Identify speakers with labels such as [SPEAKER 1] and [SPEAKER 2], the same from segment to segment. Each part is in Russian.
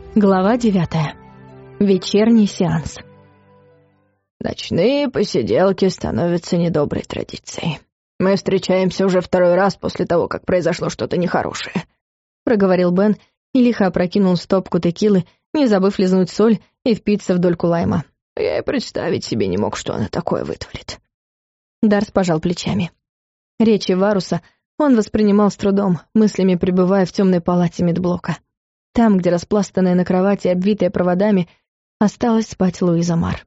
[SPEAKER 1] Глава 9. Вечерний сеанс.
[SPEAKER 2] Ночные посиделки становятся недоброй традицией. Мы встречаемся уже второй раз после того, как произошло что-то нехорошее,
[SPEAKER 1] проговорил Бен и лихо опрокинул стопку текилы, не забыв лизнуть соль и впиться в дольку лайма.
[SPEAKER 2] Я и представить себе не мог, что она такое вытворит.
[SPEAKER 1] Дарс пожал плечами. Речи Варуса он воспринимал с трудом, мыслями пребывая в темной палате медблока. Там, где распластанная на кровати, обвитая проводами, осталась спать Луиза Мар.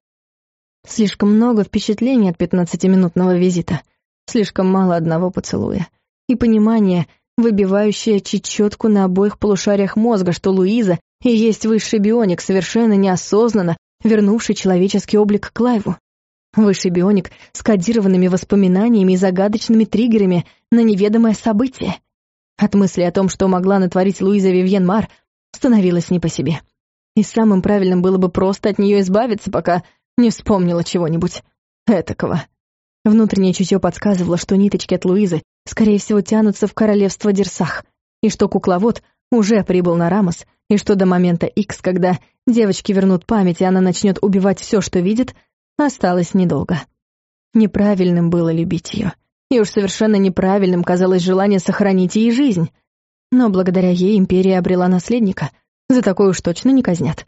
[SPEAKER 1] Слишком много впечатлений от 15-минутного визита, слишком мало одного поцелуя. И понимание, выбивающее чечетку на обоих полушариях мозга, что Луиза и есть высший бионик, совершенно неосознанно вернувший человеческий облик Клайву. Высший бионик с кодированными воспоминаниями и загадочными триггерами на неведомое событие. От мысли о том, что могла натворить Луиза Вивьен Мар, становилось не по себе. И самым правильным было бы просто от нее избавиться, пока не вспомнила чего-нибудь этакого. Внутреннее чутье подсказывало, что ниточки от Луизы, скорее всего, тянутся в королевство Дерсах, и что кукловод уже прибыл на Рамос, и что до момента Икс, когда девочке вернут память, и она начнет убивать все, что видит, осталось недолго. Неправильным было любить ее, и уж совершенно неправильным казалось желание сохранить ей жизнь. Но благодаря ей империя обрела наследника, за такое уж точно не казнят.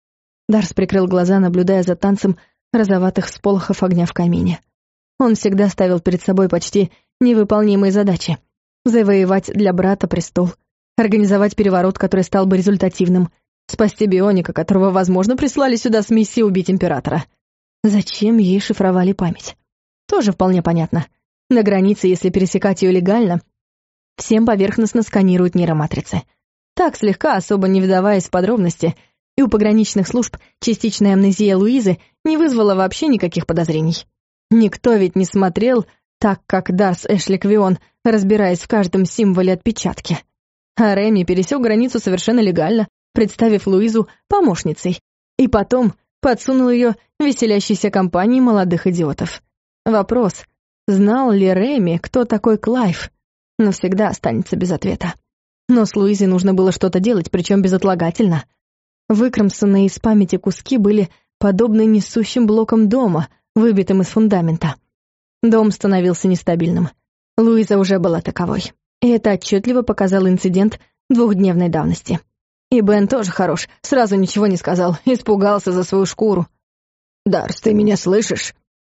[SPEAKER 1] Дарс прикрыл глаза, наблюдая за танцем розоватых всполохов огня в камине. Он всегда ставил перед собой почти невыполнимые задачи. Завоевать для брата престол, организовать переворот, который стал бы результативным, спасти бионика, которого, возможно, прислали сюда с миссией убить императора. Зачем ей шифровали память? Тоже вполне понятно. На границе, если пересекать ее легально, всем поверхностно сканируют нейроматрицы. Так, слегка, особо не вдаваясь в подробности, и у пограничных служб частичная амнезия Луизы не вызвала вообще никаких подозрений. Никто ведь не смотрел так, как Дарс Эшликвион, разбираясь в каждом символе отпечатки. А Реми пересек границу совершенно легально, представив Луизу помощницей, и потом подсунул ее веселящейся компании молодых идиотов. Вопрос, знал ли Реми, кто такой Клайв, навсегда останется без ответа. Но с Луизой нужно было что-то делать, причем безотлагательно. Выкромсанные из памяти куски были подобны несущим блокам дома, выбитым из фундамента. Дом становился нестабильным. Луиза уже была таковой. И это отчетливо показал инцидент двухдневной давности. И Бен тоже хорош, сразу ничего не сказал, испугался за свою шкуру.
[SPEAKER 2] «Дарс, ты меня слышишь?»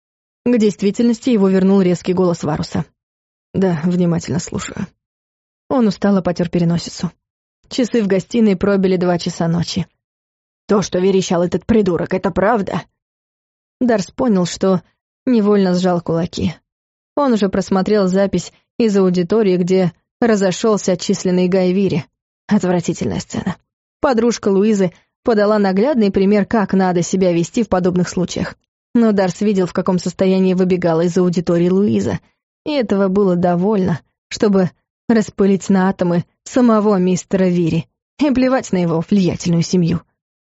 [SPEAKER 1] К действительности его вернул резкий голос Варуса.
[SPEAKER 2] «Да, внимательно слушаю».
[SPEAKER 1] Он устало потер переносицу. Часы в гостиной пробили 2 часа ночи.
[SPEAKER 2] «То, что верещал этот придурок, это правда?»
[SPEAKER 1] Дарс понял, что невольно сжал кулаки. Он уже просмотрел запись из аудитории, где разошелся отчисленный Гай Вири. Отвратительная сцена. Подружка Луизы подала наглядный пример, как надо себя вести в подобных случаях. Но Дарс видел, в каком состоянии выбегала из аудитории Луиза, и этого было довольно, чтобы распылить на атомы самого мистера Вири и плевать на его влиятельную семью.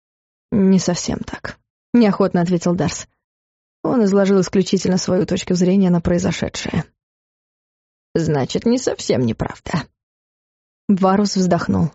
[SPEAKER 1] «Не совсем так», — неохотно ответил Дарс. Он изложил исключительно свою точку зрения на произошедшее.
[SPEAKER 2] «Значит, не совсем неправда».
[SPEAKER 1] Варус вздохнул.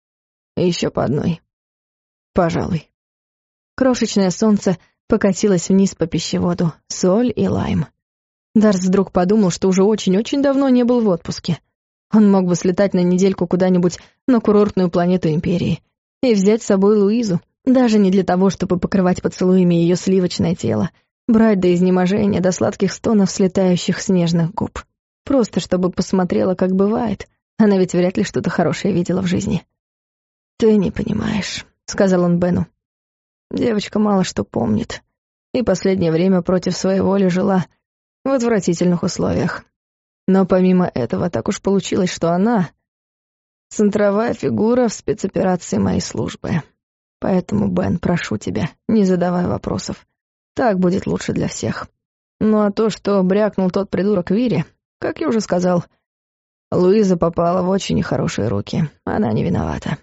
[SPEAKER 2] «Еще по одной. Пожалуй».
[SPEAKER 1] Крошечное солнце покатилось вниз по пищеводу, соль и лайм. Дарс вдруг подумал, что уже очень-очень давно не был в отпуске. Он мог бы слетать на недельку куда-нибудь на курортную планету Империи и взять с собой Луизу, даже не для того, чтобы покрывать поцелуями ее сливочное тело, брать до изнеможения, до сладких стонов слетающих снежных губ. Просто чтобы посмотрела, как бывает. Она ведь вряд ли что-то хорошее видела в жизни. «Ты не понимаешь», — сказал он Бену. «Девочка мало что помнит, и последнее время против своей воли жила в отвратительных условиях. Но помимо этого так уж получилось, что она — центровая фигура в спецоперации моей службы. Поэтому, Бен, прошу тебя, не задавай вопросов. Так будет лучше для всех. Ну а то, что брякнул тот придурок Вири, как я уже сказал, Луиза попала в очень нехорошие руки. Она не виновата».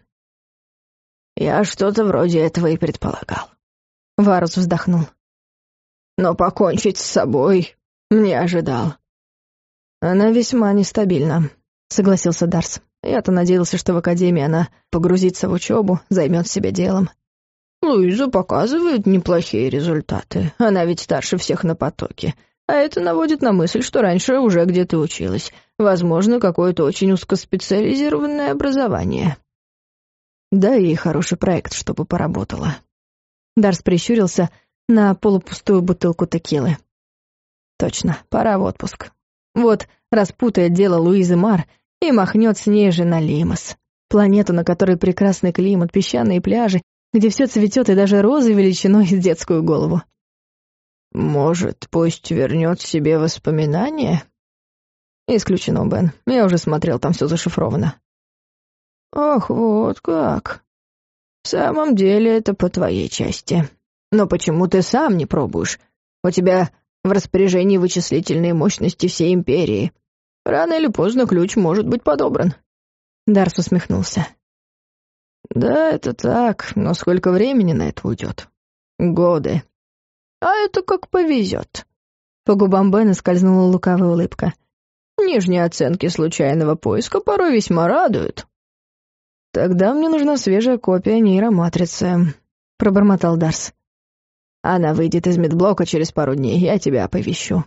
[SPEAKER 2] «Я что-то вроде этого и предполагал».
[SPEAKER 1] Варус вздохнул.
[SPEAKER 2] «Но покончить с собой не ожидал».
[SPEAKER 1] «Она весьма нестабильна», — согласился Дарс. Я-то надеялся, что в академии она погрузится в учебу, займет себя делом.
[SPEAKER 2] Луиза показывает неплохие результаты. Она ведь старше всех на потоке. А это наводит на мысль, что раньше уже где-то училась. Возможно, какое-то очень узкоспециализированное образование.
[SPEAKER 1] Да и хороший проект, чтобы поработала. Дарс прищурился на полупустую бутылку текилы. Точно, пора в отпуск. Вот распутает дело Луизы Мар и махнет с ней же на Лимос. Планету, на которой прекрасный климат, песчаные пляжи, где все цветет и даже розы величиной с детскую голову.
[SPEAKER 2] Может, пусть вернет себе воспоминания?
[SPEAKER 1] Исключено, Бен. Я уже смотрел, там все зашифровано.
[SPEAKER 2] Ах, вот как. В самом деле это по твоей части. Но почему ты сам не пробуешь? У тебя в распоряжении вычислительные мощности всей империи. Рано или поздно ключ может быть подобран.
[SPEAKER 1] Дарс усмехнулся.
[SPEAKER 2] Да, это так, но сколько времени на это уйдет? Годы. А это как повезет.
[SPEAKER 1] По губам Бена скользнула лукавая улыбка.
[SPEAKER 2] Нижние оценки случайного поиска порой весьма радуют.
[SPEAKER 1] Тогда мне нужна свежая копия нейроматрицы, пробормотал Дарс.
[SPEAKER 2] Она выйдет из медблока через пару дней, я тебя оповещу.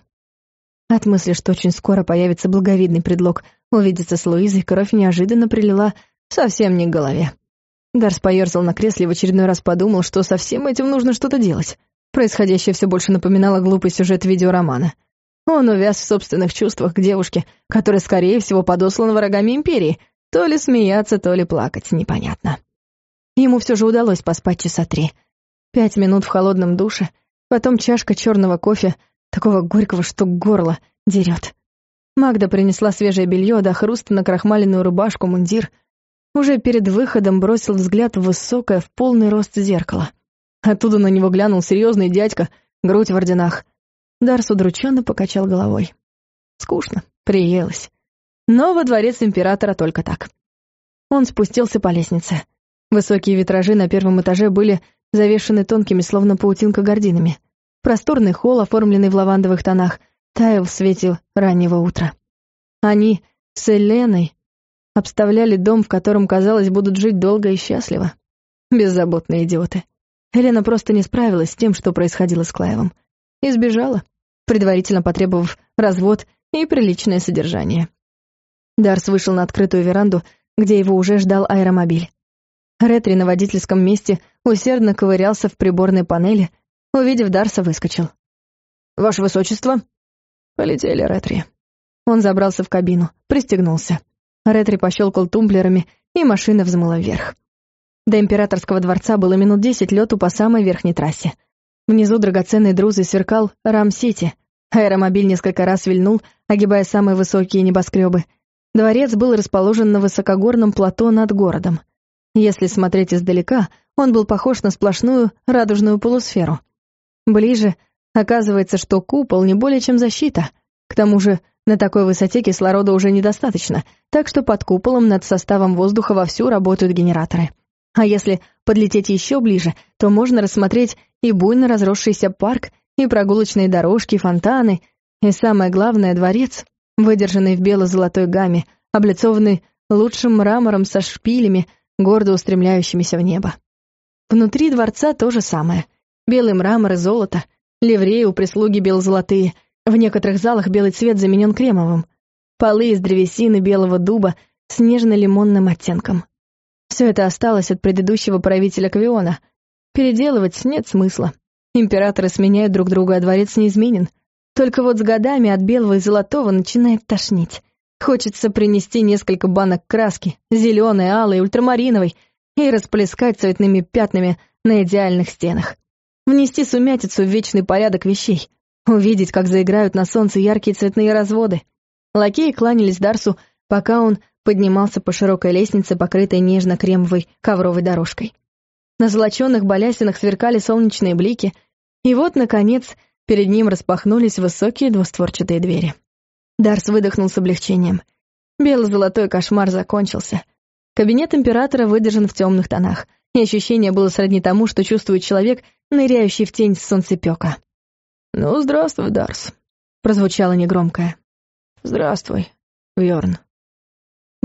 [SPEAKER 1] От мысли, что очень скоро появится благовидный предлог увидеться с Луизой, кровь неожиданно прилила совсем не к голове. Дарс поёрзал на кресле и в очередной раз подумал, что со всем этим нужно что-то делать. Происходящее все больше напоминало глупый сюжет видеоромана. Он увяз в собственных чувствах к девушке, которая, скорее всего, подослана врагами Империи. То ли смеяться, то ли плакать, непонятно. Ему все же удалось поспать часа 3. 5 минут в холодном душе, потом чашка черного кофе, такого горького, что горло дерет. Магда принесла свежее белье, до хруста накрахмаленную рубашку, мундир. Уже перед выходом бросил взгляд в высокое, в полный рост зеркало. Оттуда на него глянул серьезный дядька, грудь в орденах. Дарс удрученно покачал головой. Скучно, приелось. Но во дворец императора только так. Он спустился по лестнице. Высокие витражи на первом этаже были завешены тонкими, словно паутинка, гардинами. Просторный холл, оформленный в лавандовых тонах, таял в свете раннего утра. Они с Эленой обставляли дом, в котором, казалось, будут жить долго и счастливо. Беззаботные идиоты. Елена просто не справилась с тем, что происходило с Клаевым. И сбежала, предварительно потребовав развод и приличное содержание. Дарс вышел на открытую веранду, где его уже ждал аэромобиль. Ретри на водительском месте усердно ковырялся в приборной панели, увидев Дарса, выскочил. «Ваше высочество!» Полетели, Ретри. Он забрался в кабину, пристегнулся. Ретри пощелкал тумблерами, и машина взмыла вверх. До императорского дворца было минут 10 лету по самой верхней трассе. Внизу драгоценной друзой сверкал Рам-Сити. Аэромобиль несколько раз вильнул, огибая самые высокие небоскребы. Дворец был расположен на высокогорном плато над городом. Если смотреть издалека, он был похож на сплошную радужную полусферу. Ближе оказывается, что купол не более чем защита. К тому же на такой высоте кислорода уже недостаточно, так что под куполом над составом воздуха вовсю работают генераторы. А если подлететь еще ближе, то можно рассмотреть и буйно разросшийся парк, и прогулочные дорожки, фонтаны, и самое главное — дворец, выдержанный в бело-золотой гамме, облицованный лучшим мрамором со шпилями, гордо устремляющимися в небо. Внутри дворца то же самое. Белый мрамор и золото, ливреи у прислуги бело-золотые, в некоторых залах белый цвет заменен кремовым, полы из древесины белого дуба с нежно-лимонным оттенком. Все это осталось от предыдущего правителя Квиона. Переделывать нет смысла. Императоры сменяют друг друга, а дворец неизменен. Только вот с годами от белого и золотого начинает тошнить. Хочется принести несколько банок краски, зеленой, алой, ультрамариновой, и расплескать цветными пятнами на идеальных стенах. Внести сумятицу в вечный порядок вещей. Увидеть, как заиграют на солнце яркие цветные разводы. Лакеи кланялись Дарсу, пока он поднимался по широкой лестнице, покрытой нежно-кремовой ковровой дорожкой. На золочёных балясинах сверкали солнечные блики, и вот, наконец, перед ним распахнулись высокие двустворчатые двери. Дарс выдохнул с облегчением. Бело-золотой кошмар закончился. Кабинет императора выдержан в темных тонах, и ощущение было сродни тому, что чувствует человек, ныряющий в тень солнцепёка.
[SPEAKER 2] «Ну, здравствуй, Дарс»,
[SPEAKER 1] — прозвучало негромкое.
[SPEAKER 2] «Здравствуй, Вьорн».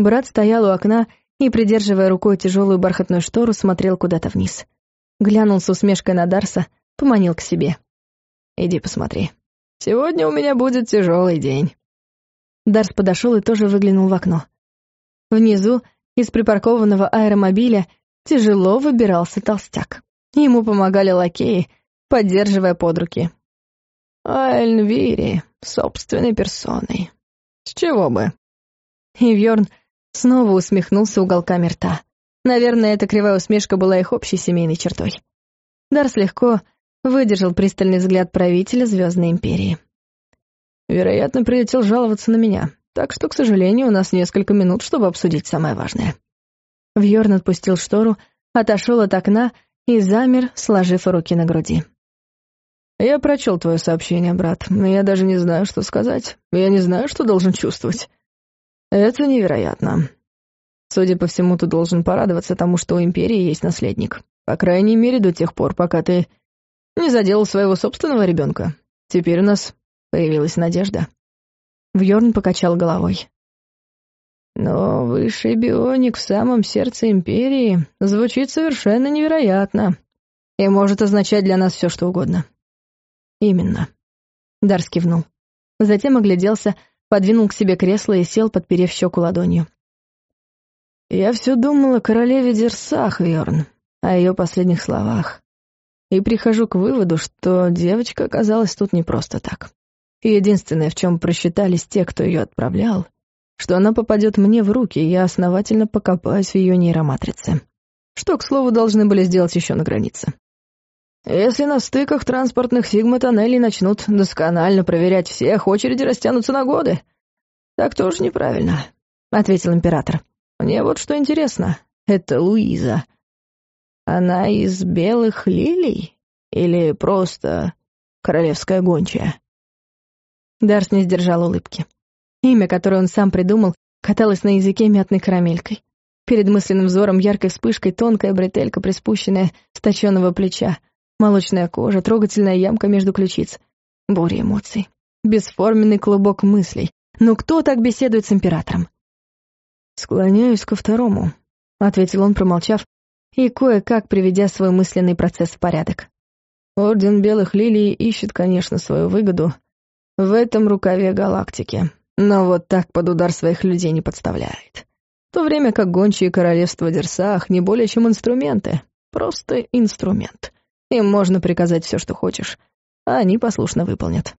[SPEAKER 1] Брат стоял у окна и, придерживая рукой тяжелую бархатную штору, смотрел куда-то вниз. Глянул с усмешкой на Дарса, поманил к себе. «Иди посмотри. Сегодня у меня будет тяжелый день». Дарс подошел и тоже выглянул в окно. Внизу, из припаркованного аэромобиля, тяжело выбирался толстяк. Ему помогали лакеи, поддерживая под руки. «А Эльвири, собственной персоной. С чего бы?» И Вьорн снова усмехнулся уголками рта. Наверное, эта кривая усмешка была их общей семейной чертой. Дарс легко выдержал пристальный взгляд правителя Звездной Империи. «Вероятно, прилетел жаловаться на меня, так что, к сожалению, у нас несколько минут, чтобы обсудить самое важное». Вьорн отпустил штору, отошел от окна и замер, сложив руки на груди. «Я прочел твое сообщение, брат, но я даже не знаю, что сказать. Я не знаю, что должен чувствовать. Это невероятно. Судя по всему, ты должен порадоваться тому, что у Империи есть наследник. По крайней мере, до тех пор, пока ты не заделал своего собственного ребенка. Теперь у нас появилась надежда». Вьорн покачал головой. «Но высший бионик в самом сердце Империи звучит совершенно невероятно и может означать для нас все, что угодно». «Именно». Дарс кивнул. Затем огляделся, подвинул к себе кресло и сел, подперев щеку ладонью. «Я все думал о королеве Дерсах, Вьорн, о ее последних словах, и прихожу к выводу, что девочка оказалась тут не просто так. Единственное, в чем просчитались те, кто ее отправлял, что она попадет мне в руки, и я основательно покопаюсь в ее нейроматрице. Что, к слову, должны были сделать еще на границе. Если на стыках транспортных сигма-тоннелей начнут досконально проверять всех, очереди растянутся на годы. Так тоже неправильно», — ответил император. «Мне вот что интересно. Это Луиза. Она из белых лилий? Или просто королевская гончая?» Дарс не сдержал улыбки. Имя, которое он сам придумал, каталось на языке мятной карамелькой. Перед мысленным взором яркой вспышкой тонкая бретелька, приспущенная с точенного плеча, молочная кожа, трогательная ямка между ключиц. Буря эмоций. Бесформенный клубок мыслей. Но кто так беседует с императором? «Склоняюсь ко второму», — ответил он, промолчав, и кое-как приведя свой мысленный процесс в порядок. «Орден Белых Лилий ищет, конечно, свою выгоду в этом рукаве галактики, но вот так под удар своих людей не подставляет. В то время как гончие королевства Дерсах не более чем инструменты, просто инструмент. Им можно приказать все, что хочешь, а они послушно выполнят».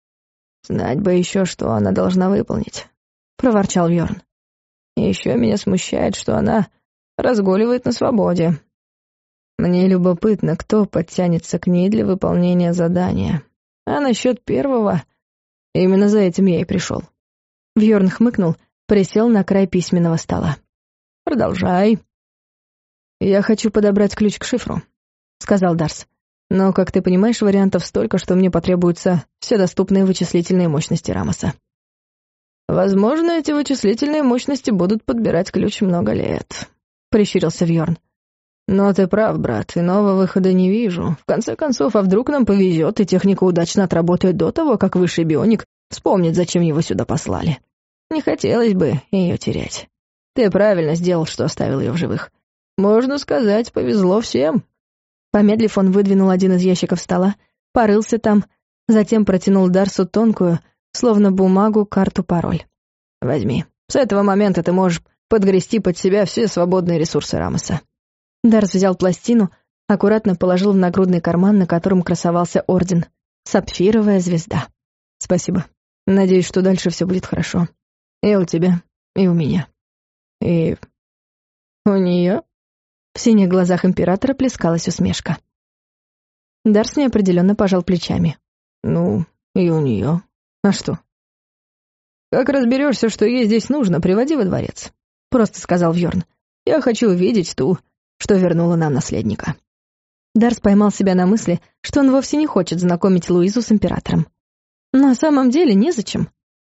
[SPEAKER 1] «Знать бы еще, что она должна выполнить», — проворчал Вьорн. «И еще меня смущает, что она разгуливает на свободе. Мне любопытно, кто подтянется к ней для выполнения задания. А насчет первого, именно за этим я и пришел». Вьорн хмыкнул, присел на край письменного стола. «Продолжай». «Я хочу подобрать ключ к шифру», — сказал Дарс. «Но, как ты понимаешь, вариантов столько, что мне потребуются все доступные вычислительные мощности Рамоса». «Возможно, эти вычислительные мощности будут подбирать ключ много лет», — прищурился Вьорн. «Но ты прав, брат, иного выхода не вижу. В конце концов, а вдруг нам повезет, и техника удачно отработает до того, как высший бионик вспомнит, зачем его сюда послали. Не хотелось бы ее терять. Ты правильно сделал, что оставил ее в живых. Можно сказать, повезло всем». Помедлив, он выдвинул один из ящиков стола, порылся там, затем протянул Дарсу тонкую, словно бумагу, карту-пароль. «Возьми. С этого момента ты можешь подгрести под себя все свободные ресурсы Рамоса». Дарс взял пластину, аккуратно положил в нагрудный карман, на котором красовался орден. Сапфировая звезда. «Спасибо. Надеюсь, что дальше все будет хорошо. И у тебя, и у меня. И у нее?» В синих глазах императора плескалась усмешка. Дарс неопределенно пожал плечами. «Ну, и у нее. А что?» «Как разберешься, что ей здесь нужно, приводи во дворец», — просто сказал Вьорн. «Я хочу увидеть ту, что вернула нам наследника». Дарс поймал себя на мысли, что он вовсе не хочет знакомить Луизу с императором. На самом деле незачем.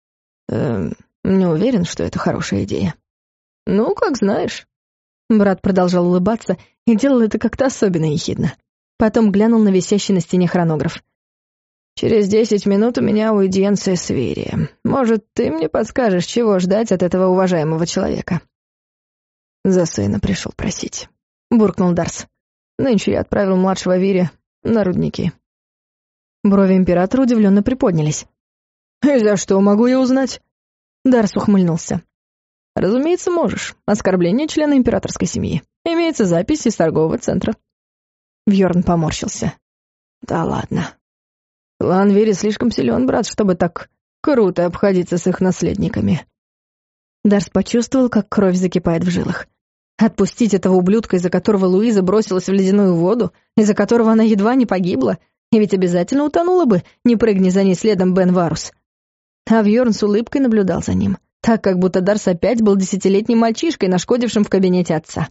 [SPEAKER 1] Не уверен, что это хорошая идея. «Ну, как знаешь». Брат продолжал улыбаться и делал это как-то особенно ехидно. Потом глянул на висящий на стене хронограф. «Через 10 минут у меня аудиенция с Верией.
[SPEAKER 2] может, ты мне подскажешь, чего ждать от этого уважаемого человека?» «За сына пришел просить», — буркнул Дарс. «Нынче я отправил младшего Вири на рудники».
[SPEAKER 1] Брови императора удивленно приподнялись.
[SPEAKER 2] «И за что, могу я узнать?»
[SPEAKER 1] Дарс ухмыльнулся.
[SPEAKER 2] «Разумеется, можешь. Оскорбление члена императорской семьи. Имеется запись из торгового центра».
[SPEAKER 1] Бьорн поморщился.
[SPEAKER 2] «Да ладно. Клан Вири слишком силен, брат, чтобы так круто обходиться с их наследниками».
[SPEAKER 1] Дарс почувствовал, как кровь закипает в жилах. Отпустить этого ублюдка, из-за которого Луиза бросилась в ледяную воду, из-за которого она едва не погибла, и ведь обязательно утонула бы, не прыгни за ней следом Бен Варус. А Бьорн с улыбкой наблюдал за ним, так как будто Дарс опять был 10-летним мальчишкой, нашкодившим в кабинете отца.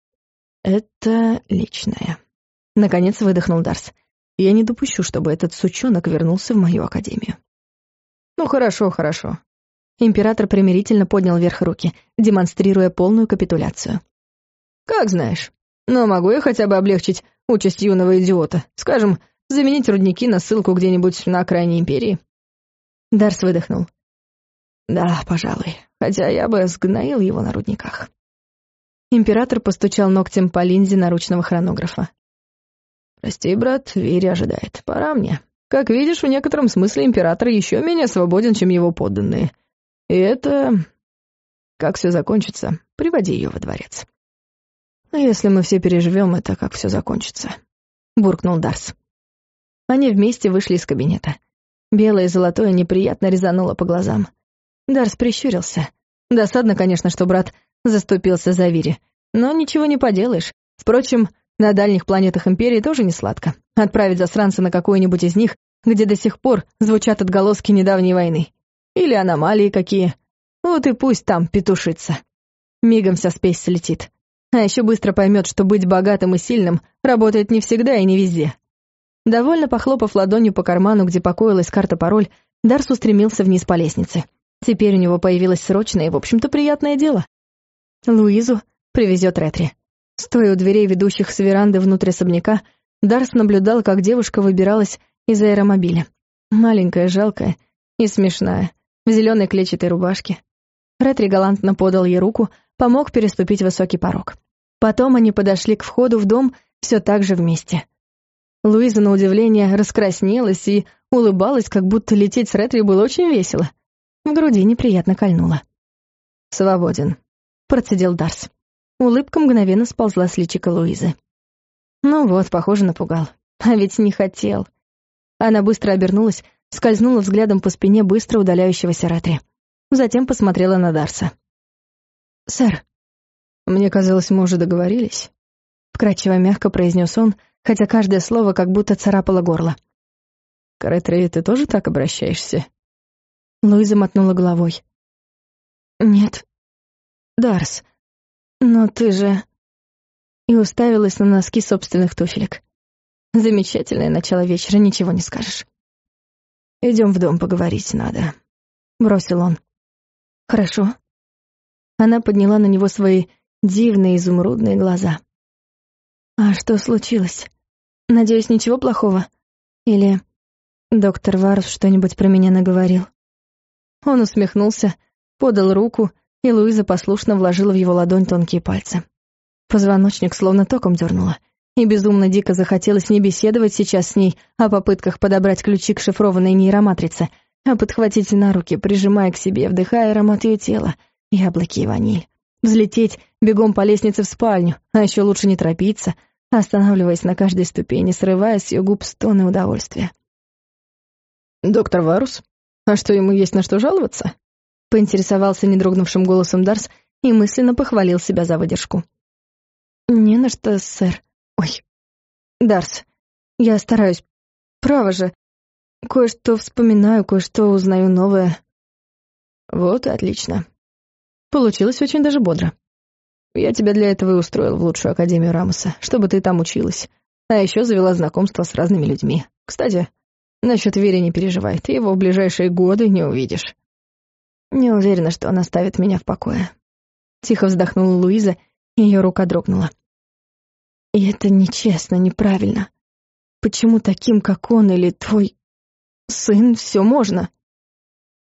[SPEAKER 2] «Это личное»,
[SPEAKER 1] — наконец выдохнул Дарс. «Я не допущу, чтобы этот сучонок вернулся в мою академию».
[SPEAKER 2] «Ну хорошо, хорошо».
[SPEAKER 1] Император примирительно поднял вверх руки, демонстрируя полную капитуляцию.
[SPEAKER 2] «Как знаешь. Но могу я хотя бы облегчить участь юного идиота? Скажем, заменить рудники на ссылку где-нибудь на окраине империи?»
[SPEAKER 1] Дарс выдохнул.
[SPEAKER 2] «Да, пожалуй. Хотя я бы сгноил его на рудниках».
[SPEAKER 1] Император постучал ногтем по линзе наручного хронографа.
[SPEAKER 2] «Прости, брат, Вири ожидает. Пора мне. Как видишь, в некотором смысле император еще менее свободен, чем его подданные. И это... Как все закончится, приводи ее во дворец».
[SPEAKER 1] «Если мы все переживем это, как все закончится», — буркнул Дарс. Они вместе вышли из кабинета. Белое и золотое неприятно резануло по глазам. Дарс прищурился. Досадно, конечно, что брат заступился за Вири, но ничего не поделаешь. Впрочем, на дальних планетах Империи тоже не сладко. Отправить засранца на какую-нибудь из них, где до сих пор звучат отголоски недавней войны. Или аномалии какие. Вот и пусть там петушится. Мигом вся спесь слетит. А еще быстро поймет, что быть богатым и сильным работает не всегда и не везде. Довольно похлопав ладонью по карману, где покоилась карта-пароль, Дарс устремился вниз по лестнице. Теперь у него появилось срочное и, в общем-то, приятное дело. Луизу привезет Ретри. Стоя у дверей, ведущих с веранды внутрь особняка, Дарс наблюдал, как девушка выбиралась из аэромобиля. Маленькая, жалкая и смешная, в зеленой клетчатой рубашке. Ретри галантно подал ей руку, помог переступить высокий порог. Потом они подошли к входу в дом все так же вместе. Луиза, на удивление, раскраснелась и улыбалась, как будто лететь с Ретри было очень весело. В груди неприятно кольнуло. «Свободен», — процедил Дарс. Улыбка мгновенно сползла с личика Луизы. Ну вот, похоже, напугал. А ведь не хотел. Она быстро обернулась, скользнула взглядом по спине быстро удаляющегося Ретри. Затем посмотрела на Дарса. «Сэр,
[SPEAKER 2] мне казалось, мы уже договорились»,
[SPEAKER 1] — вкрадчиво мягко произнес он, хотя каждое слово как будто царапало горло.
[SPEAKER 2] «К Ретри ты тоже так обращаешься?»
[SPEAKER 1] Луиза мотнула головой. «Нет, Дарс, но ты же...» И уставилась на носки собственных туфелек. Замечательное начало вечера, ничего не скажешь.
[SPEAKER 2] «Идем в дом, поговорить надо»,
[SPEAKER 1] — бросил он. «Хорошо». Она подняла на него свои дивные изумрудные глаза. «А что случилось? Надеюсь, ничего плохого? Или доктор Варус что-нибудь про меня наговорил?» Он усмехнулся, подал руку, и Луиза послушно вложила в его ладонь тонкие пальцы. Позвоночник словно током дернуло, и безумно дико захотелось не беседовать сейчас с ней о попытках подобрать ключи к шифрованной нейроматрице, а подхватить на руки, прижимая к себе, вдыхая аромат ее тела, яблоки и ваниль. Взлететь бегом по лестнице в спальню, а еще лучше не торопиться, останавливаясь на каждой ступени, срывая с ее губ стоны удовольствия.
[SPEAKER 2] «Доктор Варус? А что, ему есть на что жаловаться?»
[SPEAKER 1] — поинтересовался недрогнувшим голосом Дарс и мысленно похвалил себя за выдержку. «Не на что, сэр. Ой, Дарс, я стараюсь. Право же. Кое-что вспоминаю, кое-что узнаю новое».
[SPEAKER 2] «Вот и отлично.
[SPEAKER 1] Получилось очень даже бодро.
[SPEAKER 2] Я тебя для этого и устроил в лучшую академию Рамоса, чтобы ты там училась. А еще завела знакомство с разными людьми. Кстати, насчет Вири не переживай, ты его в ближайшие годы не увидишь».
[SPEAKER 1] «Не уверена, что он оставит меня в покое». Тихо вздохнула Луиза, и ее рука дрогнула. «И это нечестно, неправильно. Почему таким, как он или твой сын, все можно?»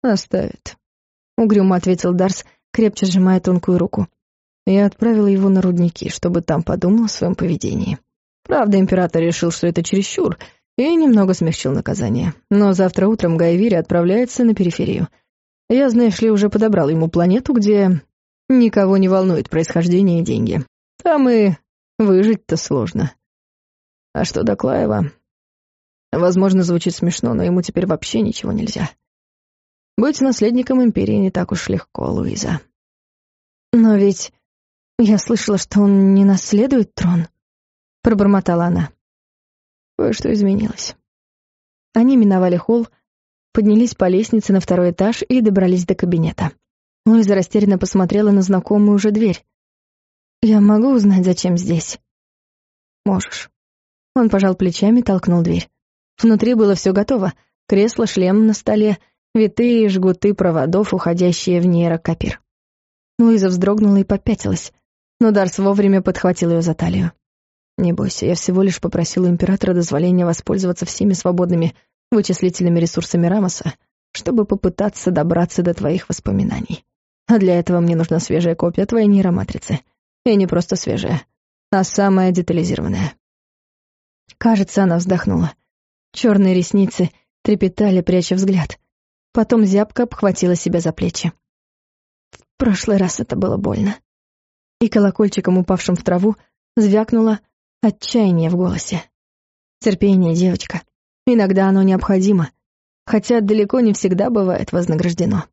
[SPEAKER 2] «Оставит», — угрюмо ответил Дарс, крепче сжимая тонкую руку. Я отправил его на рудники, чтобы там подумал о своем поведении. Правда, император решил, что это чересчур, и немного смягчил наказание. Но завтра утром Гайвири отправляется на периферию. Я, знаешь ли, уже подобрал ему планету, где никого не волнует происхождение и деньги. Там и выжить-то сложно. А что до Клаева? Возможно, звучит смешно, но ему теперь вообще ничего нельзя. Быть наследником империи не так уж легко, Луиза.
[SPEAKER 1] Но ведь я слышала, что он не наследует трон, пробормотала она.
[SPEAKER 2] Кое-что изменилось.
[SPEAKER 1] Они миновали холл, поднялись по лестнице на второй этаж и добрались до кабинета. Луиза растерянно посмотрела на знакомую уже дверь. «Я могу узнать, зачем здесь?»
[SPEAKER 2] «Можешь».
[SPEAKER 1] Он пожал плечами, толкнул дверь. Внутри было все готово. Кресло, шлем на столе, витые жгуты проводов, уходящие в нейрокопир. Луиза вздрогнула и попятилась, но Дарс вовремя подхватил ее за талию. «Не бойся, я всего лишь попросил у императора дозволения воспользоваться всеми свободными вычислительными ресурсами Рамоса, чтобы попытаться добраться до твоих воспоминаний. А для этого мне нужна свежая копия твоей нейроматрицы. И не просто свежая, а самая детализированная». Кажется, она вздохнула. Черные ресницы трепетали, пряча взгляд. Потом зябко обхватила себя за плечи. В прошлый раз это было больно. И колокольчиком, упавшим в траву, звякнуло отчаяние в голосе. Терпение, девочка. Иногда оно необходимо, хотя далеко не всегда бывает вознаграждено.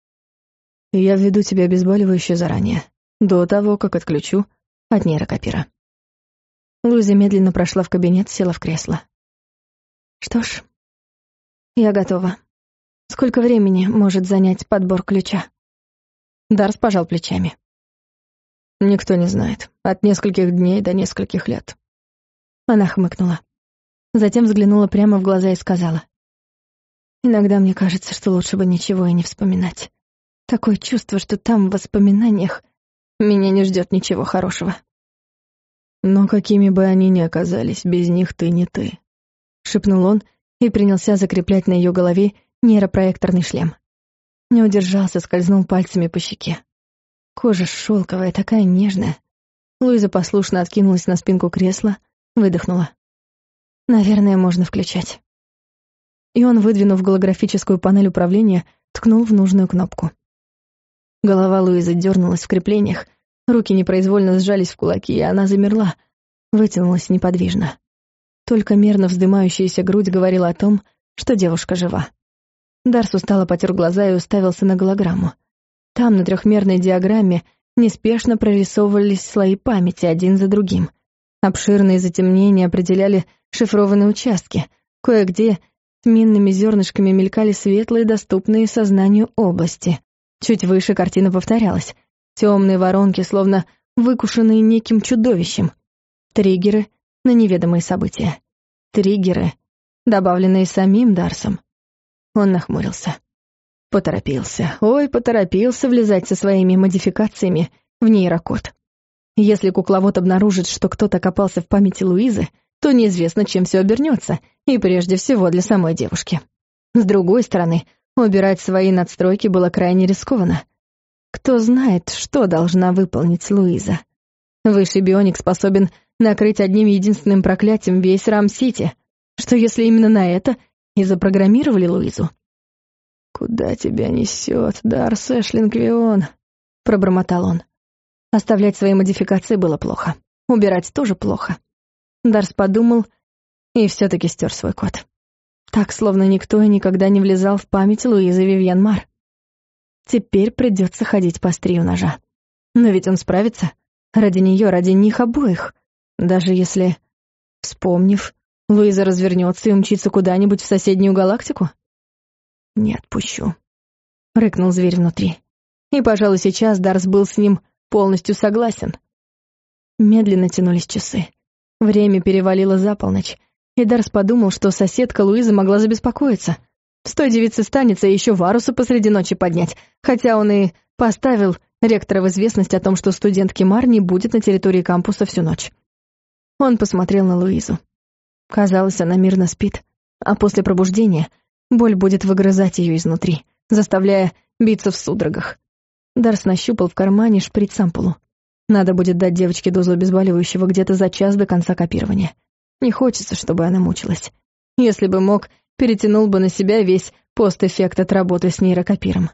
[SPEAKER 1] Я введу тебе обезболивающее заранее, до того, как отключу от нейрокопира. Луиза медленно прошла в кабинет, села в кресло. Что ж, я готова. Сколько времени может занять подбор ключа? Дарс пожал плечами. Никто не знает. От нескольких дней до нескольких лет. Она хмыкнула. Затем взглянула прямо в глаза и сказала. Иногда мне кажется, что лучше бы ничего и не вспоминать. Такое чувство, что там, в воспоминаниях, меня не ждет ничего хорошего. Но какими бы они ни оказались, без них ты не ты. Шепнул он и принялся закреплять на ее голове нейропроекторный шлем. Не удержался, скользнул пальцами по щеке. Кожа шелковая, такая нежная. Луиза послушно откинулась на спинку кресла, выдохнула. Наверное, можно включать. И он, выдвинув голографическую панель управления, ткнул в нужную кнопку. Голова Луизы дернулась в креплениях, руки непроизвольно сжались в кулаки, и она замерла, вытянулась неподвижно. Только мерно вздымающаяся грудь говорила о том, что девушка жива. Дарс устало потер глаза и уставился на голограмму. Там, на трехмерной диаграмме, неспешно прорисовывались слои памяти один за другим. Обширные затемнения определяли шифрованные участки. Кое-где тьминными зернышками мелькали светлые, доступные сознанию области. Чуть выше картина повторялась. Темные воронки, словно выкушенные неким чудовищем. Триггеры на неведомые события. Триггеры, добавленные самим Дарсом. Он нахмурился. Поторопился влезать со своими модификациями в нейрокод. Если кукловод обнаружит, что кто-то копался в памяти Луизы, то неизвестно, чем все обернется, и прежде всего для самой девушки. С другой стороны, убирать свои надстройки было крайне рискованно. Кто знает, что должна выполнить Луиза. Высший бионик способен накрыть одним единственным проклятием весь Рам-Сити. Что если именно на это и запрограммировали Луизу? «Куда тебя несет, Дарс Эшлингвион?» — пробормотал он. Оставлять свои модификации было плохо. Убирать тоже плохо. Дарс подумал и все-таки стер свой код. Так, словно никто и никогда не влезал в память Луизы Вивьен Мар. Теперь придется ходить по острию ножа. Но ведь он справится. Ради нее, ради них обоих. Даже если, вспомнив, Луиза развернется и умчится куда-нибудь в соседнюю галактику? «Не отпущу», — рыкнул зверь внутри. И, пожалуй, сейчас Дарс был с ним полностью согласен. Медленно тянулись часы. Время перевалило за полночь, и Дарс подумал, что соседка Луиза могла забеспокоиться. С той девицы станется еще Варуса посреди ночи поднять, хотя он и поставил ректора в известность о том, что студентки Мар не будет на территории кампуса всю ночь. Он посмотрел на Луизу. Казалось, она мирно спит, а после пробуждения боль будет выгрызать ее изнутри, заставляя биться в судорогах. Дарс нащупал в кармане шприц-ампулу. Надо будет дать девочке дозу обезболивающего где-то за час до конца копирования. Не хочется, чтобы она мучилась. Если бы мог, перетянул бы на себя весь постэффект от работы с нейрокопиром.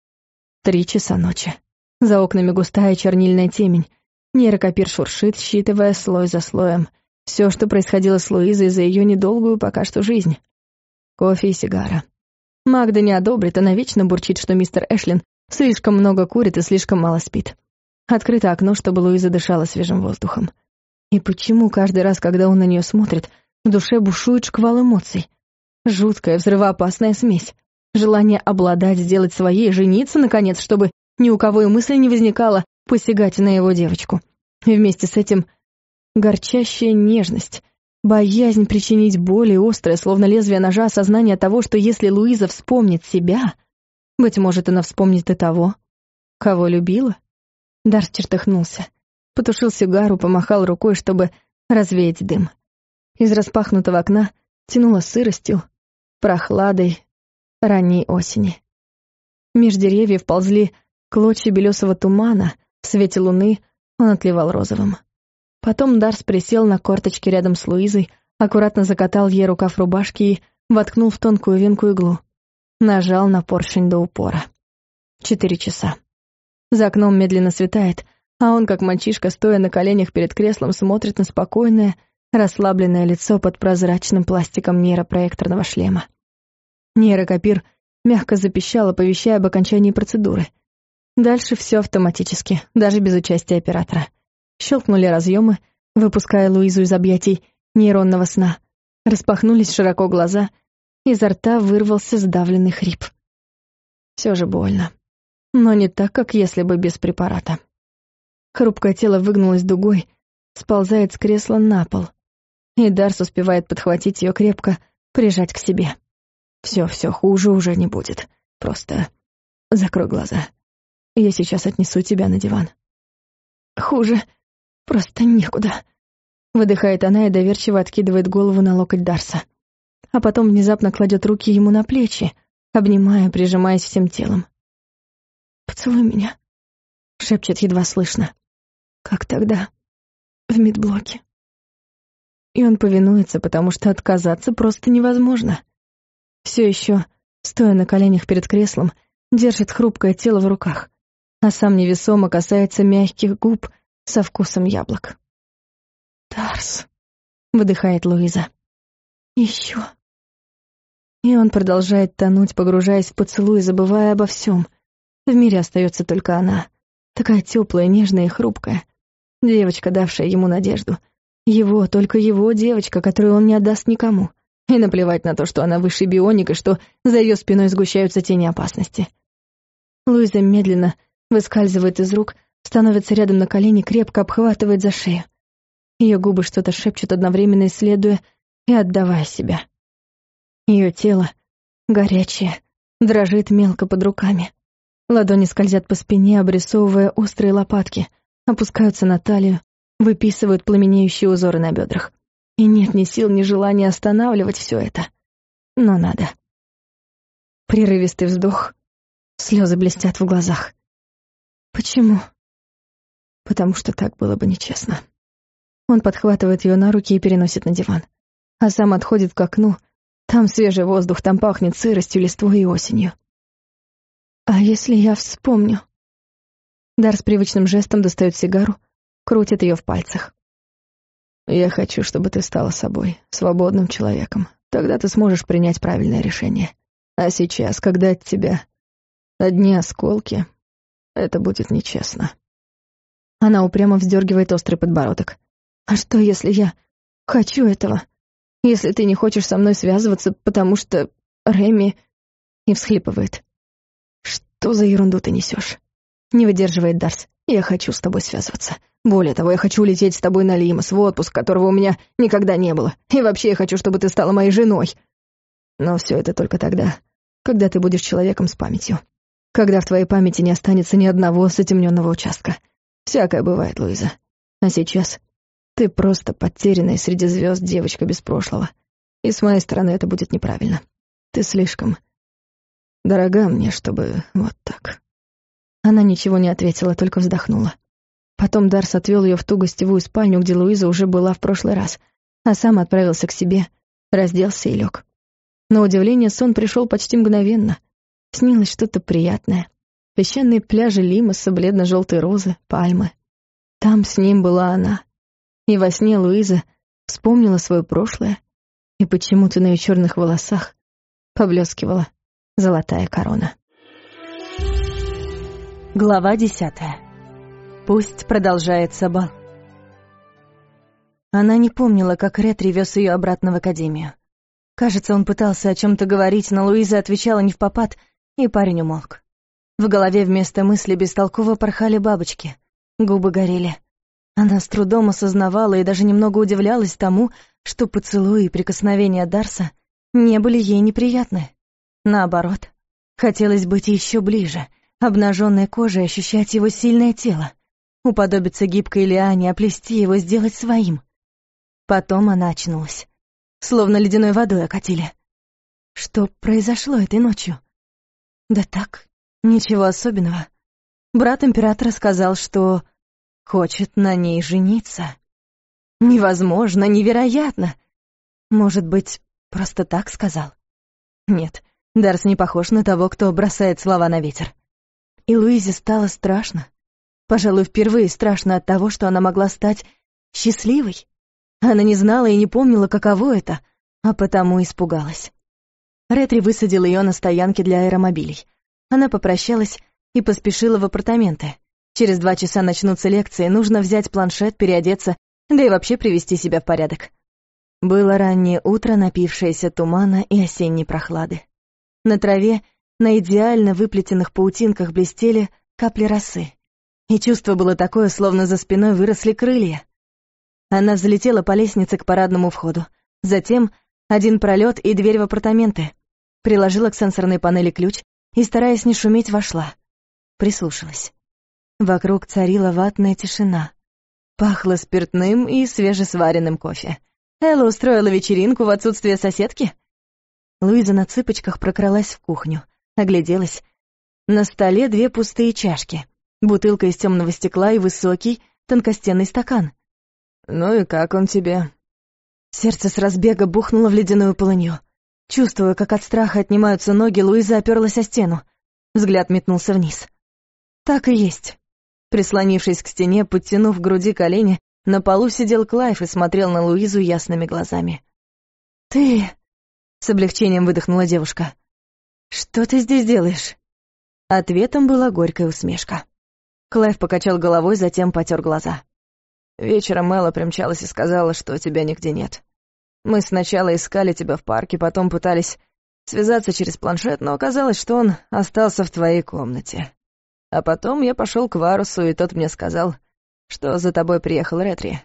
[SPEAKER 1] 3 часа ночи. За окнами густая чернильная темень. Нейрокопир шуршит, считывая слой за слоем. Все, что происходило с Луизой за ее недолгую пока что жизнь. Кофе и сигара. Магда не одобрит, она вечно бурчит, что мистер Эшлин слишком много курит и слишком мало спит. Открыто окно, чтобы Луиза дышала свежим воздухом. И почему каждый раз, когда он на нее смотрит, в душе бушует шквал эмоций? Жуткая, взрывоопасная смесь. Желание обладать, сделать своей, жениться, наконец, чтобы ни у кого и мысли не возникало посягать на его девочку. И вместе с этим горчащая нежность, боязнь причинить боль и острое, словно лезвие ножа, осознание того, что если Луиза вспомнит себя, быть может, она вспомнит и того, кого любила. Дарс чертыхнулся, потушил сигару, помахал рукой, чтобы развеять дым. Из распахнутого окна тянуло сыростью, прохладой ранней осени. Меж деревьев ползли клочья белесого тумана, в свете луны он отливал розовым. Потом Дарс присел на корточки рядом с Луизой, аккуратно закатал ей рукав рубашки и воткнул в тонкую венку иглу. Нажал на поршень до упора. 4 часа. За окном медленно светает, а он, как мальчишка, стоя на коленях перед креслом, смотрит на спокойное, расслабленное лицо под прозрачным пластиком нейропроекторного шлема. Нейрокопир мягко запищал, оповещая об окончании процедуры. Дальше все автоматически, даже без участия оператора. Щелкнули разъемы, выпуская Луизу из объятий нейронного сна. Распахнулись широко глаза, изо рта вырвался сдавленный хрип. Все же больно. Но не так, как если бы без препарата. Хрупкое тело выгнулось дугой, сползает с кресла на пол. И Дарс успевает подхватить ее крепко, прижать к себе. Все хуже уже не будет. Просто закрой глаза. Я сейчас отнесу тебя на диван. Хуже просто некуда. Выдыхает она и доверчиво откидывает голову на локоть Дарса. А потом внезапно кладет руки ему на плечи, обнимая, прижимаясь всем телом. «Поцелуй меня», — шепчет едва слышно. «Как тогда, в медблоке». И он повинуется, потому что отказаться просто невозможно. Все еще, стоя на коленях перед креслом, держит хрупкое тело в руках, а сам невесомо касается мягких губ со вкусом яблок. «Дарс», — выдыхает Луиза. «Еще». И он продолжает тонуть, погружаясь в поцелуй, забывая обо всем. В мире остается только она, такая теплая, нежная и хрупкая. Девочка, давшая ему надежду. Его, только его девочка, которую он не отдаст никому. И наплевать на то, что она высший бионик, и что за ее спиной сгущаются тени опасности. Луиза медленно выскальзывает из рук, становится рядом на колени, крепко обхватывает за шею. Ее губы что-то шепчут, одновременно исследуя и отдавая себя. Ее тело, горячее, дрожит мелко под руками. Ладони скользят по спине, обрисовывая острые лопатки, опускаются на талию, выписывают пламенеющие узоры на бедрах. И нет ни сил, ни желания останавливать все это. Но надо. Прерывистый вздох, слезы блестят в глазах. Почему? Потому что так было бы нечестно. Он подхватывает ее на руки и переносит на диван. А сам отходит к окну. Там свежий воздух, там пахнет сыростью, листвой и осенью. «А если я вспомню?» Дар с привычным жестом достает сигару, крутит ее в пальцах. «Я хочу, чтобы ты стала собой, свободным человеком. Тогда ты сможешь принять правильное решение. А сейчас, когда от тебя одни осколки, это будет нечестно». Она упрямо вздергивает острый подбородок. «А что, если я хочу этого? Если ты не хочешь со мной связываться, потому что Реми...» И всхлипывает. «Что за ерунду ты несешь?» Не выдерживает Дарс. «Я хочу с тобой связываться. Более того, я хочу улететь с тобой на Лимас, в отпуск, которого у меня никогда не было. И вообще я хочу, чтобы ты стала моей женой. Но все это только тогда, когда ты будешь человеком с памятью. Когда в твоей памяти не останется ни одного затемненного участка. Всякое бывает, Луиза. А сейчас ты просто потерянная среди звезд девочка без прошлого. И с моей стороны это будет неправильно. Ты слишком
[SPEAKER 2] дорога мне, чтобы вот так».
[SPEAKER 1] Она ничего не ответила, только вздохнула. Потом Дарс отвел ее в ту гостевую спальню, где Луиза уже была в прошлый раз, а сам отправился к себе, разделся и лег. На удивление, сон пришел почти мгновенно. Снилось что-то приятное. Песчаные пляжи Лимаса, бледно-желтые розы, пальмы. Там с ним была она. И во сне Луиза вспомнила свое прошлое, и почему-то на ее черных волосах поблескивала золотая корона.
[SPEAKER 3] Глава 10. Пусть продолжается бал. Она не помнила, как Ретри вез ее обратно в академию. Кажется, он пытался о чем-то говорить, но Луиза отвечала невпопад, и парень умолк. В голове вместо мысли бестолково порхали бабочки. Губы горели. Она с трудом осознавала и даже немного удивлялась тому, что поцелуи и прикосновения Дарса не были ей неприятны. Наоборот, хотелось быть еще ближе, обнаженной кожей ощущать его сильное тело, уподобиться гибкой лиане, оплести его, сделать своим. Потом она очнулась. Словно ледяной водой окатили. Что произошло этой ночью? Да так, ничего особенного. Брат императора сказал, что хочет на ней жениться. Невозможно, невероятно. Может быть, просто так сказал? Нет, Дарс не похож на того, кто бросает слова на ветер. И Луизе стало страшно. Пожалуй, впервые страшно от того, что она могла стать счастливой. Она не знала и не помнила, каково это, а потому испугалась. Ретри высадил ее на стоянке для аэромобилей. Она попрощалась и поспешила в апартаменты. Через 2 часа начнутся лекции, нужно взять планшет, переодеться, да и вообще привести себя в порядок. Было раннее утро, напившееся тумана и осенней прохлады. На траве, на идеально выплетенных паутинках блестели капли росы. И чувство было такое, словно за спиной выросли крылья. Она взлетела по лестнице к парадному входу. Затем 1 пролет и дверь в апартаменты. Приложила к сенсорной панели ключ и, стараясь не шуметь, вошла. Прислушалась. Вокруг царила ватная тишина. Пахло спиртным и свежесваренным кофе. Элла устроила вечеринку в отсутствие соседки? Луиза на цыпочках прокралась в кухню, огляделась. На столе 2 пустые чашки, бутылка из темного стекла и высокий, тонкостенный стакан.
[SPEAKER 2] «Ну и как он тебе?»
[SPEAKER 3] Сердце с разбега бухнуло в ледяную полынью. Чувствуя, как от страха отнимаются ноги, Луиза оперлась о стену. Взгляд метнулся вниз. Так и есть. Прислонившись к стене, подтянув к груди колени, на полу сидел Клайв и смотрел на Луизу ясными глазами. «Ты...» — с облегчением выдохнула девушка. «Что ты здесь делаешь?» Ответом была горькая усмешка. Клайв покачал головой, затем потер глаза.
[SPEAKER 2] «Вечером Элла примчалась и сказала, что тебя нигде нет. Мы сначала искали тебя в парке, потом пытались связаться через планшет, но оказалось, что он остался в твоей комнате. А потом я пошел к Варусу, и тот мне сказал, что за тобой приехал Ретри.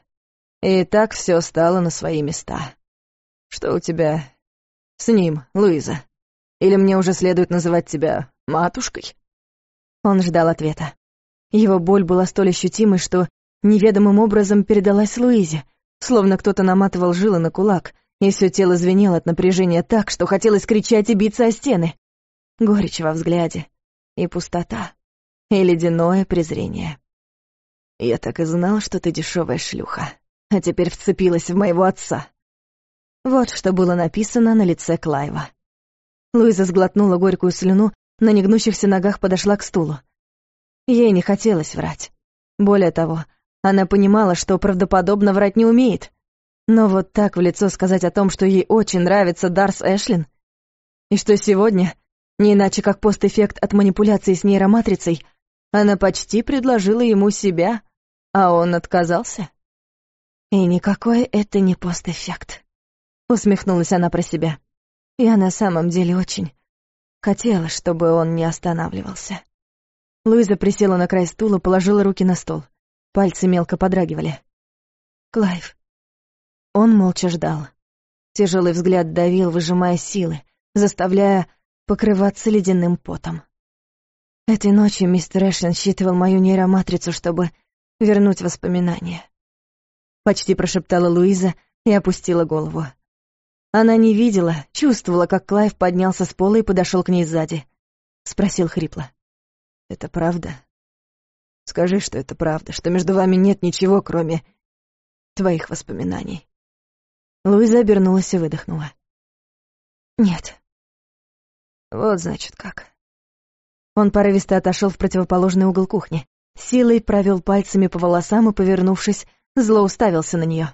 [SPEAKER 2] И так все стало на свои места. Что у тебя с ним, Луиза? Или мне уже следует называть тебя матушкой?»
[SPEAKER 3] Он ждал ответа. Его боль была столь ощутимой, что неведомым образом передалась Луизе, словно кто-то наматывал жилы на кулак, и все тело звенело от напряжения так, что хотелось кричать и биться о стены. Горечь во взгляде, и пустота, и ледяное презрение. «Я так и знал, что ты дешевая шлюха, а теперь вцепилась в моего отца». Вот что было написано на лице Клайва. Луиза сглотнула горькую слюну, на негнущихся ногах подошла к стулу. Ей не хотелось врать. Более того, она понимала, что правдоподобно врать не умеет. Но вот так в лицо сказать о том, что ей очень нравится Дарс Эшлин, и что сегодня, не иначе как постэффект от манипуляции с нейроматрицей, она почти предложила ему себя, а он отказался. И никакой это не постэффект. Усмехнулась она про себя. Я на самом деле очень хотела, чтобы он не останавливался. Луиза присела на край стула, положила руки на стол. Пальцы мелко подрагивали. «Клайв». Он молча ждал. Тяжелый взгляд давил, выжимая силы, заставляя покрываться ледяным потом. Этой ночью мистер Эшлин считывал мою нейроматрицу, чтобы вернуть воспоминания. Почти прошептала Луиза и опустила голову. Она не видела, чувствовала, как Клайв поднялся с пола и подошел к ней сзади. — спросил хрипло.
[SPEAKER 2] «Это правда? Скажи, что это правда, что между вами нет ничего, кроме твоих воспоминаний».
[SPEAKER 3] Луиза обернулась и выдохнула. «Нет».
[SPEAKER 2] «Вот, значит, как».
[SPEAKER 3] Он порывисто отошел в противоположный угол кухни, силой провел пальцами по волосам и, повернувшись, зло уставился на нее.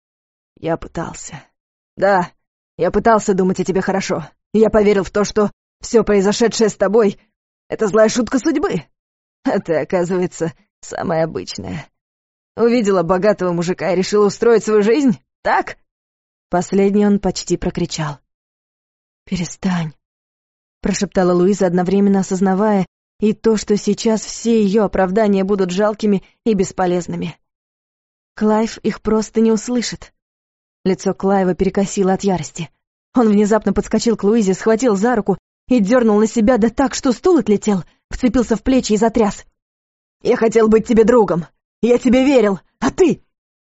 [SPEAKER 2] «Я пытался. Да, я пытался думать о тебе хорошо. Я поверил в то, что все произошедшее с тобой — это злая шутка судьбы. А ты, оказывается, самая обычная. Увидела богатого мужика и решила устроить свою жизнь, так?»
[SPEAKER 3] Последний он почти прокричал. «Перестань», — прошептала Луиза, одновременно осознавая и то, что сейчас все ее оправдания будут жалкими и бесполезными. Клайв их просто не услышит. Лицо Клайва перекосило от ярости. Он внезапно подскочил к Луизе, схватил за руку и дернул на себя, да так, что стул отлетел, вцепился в плечи и затряс.
[SPEAKER 2] «Я хотел быть тебе другом. Я тебе верил. А ты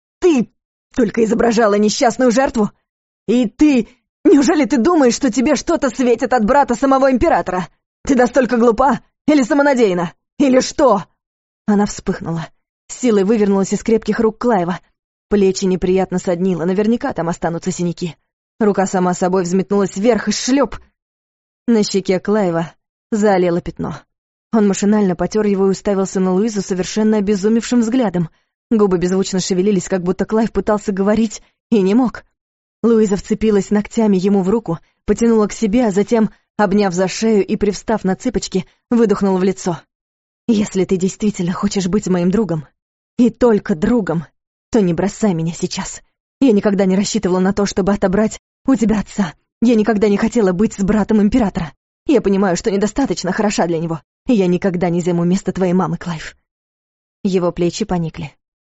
[SPEAKER 2] только изображала несчастную жертву. И неужели ты думаешь, что тебе что-то светит от брата самого императора? Ты настолько глупа? Или самонадеянна? Или что?»
[SPEAKER 3] Она вспыхнула. С силой вывернулась из крепких рук Клайва. Плечи неприятно соднило, наверняка там останутся синяки. Рука сама собой взметнулась вверх и шлеп. На щеке Клайва заолело пятно. Он машинально потер его и уставился на Луизу совершенно обезумевшим взглядом. Губы беззвучно шевелились, как будто Клайв пытался говорить и не мог. Луиза вцепилась ногтями ему в руку, потянула к себе, а затем, обняв за шею и привстав на цыпочки, выдохнула в лицо. «Если ты действительно хочешь быть моим другом, и только другом, то не бросай меня сейчас. Я никогда не рассчитывала на то, чтобы отобрать у тебя отца. Я никогда не хотела быть с братом императора. Я понимаю, что недостаточно хороша для него, и я никогда не займу место твоей мамы, Клайв». Его плечи поникли.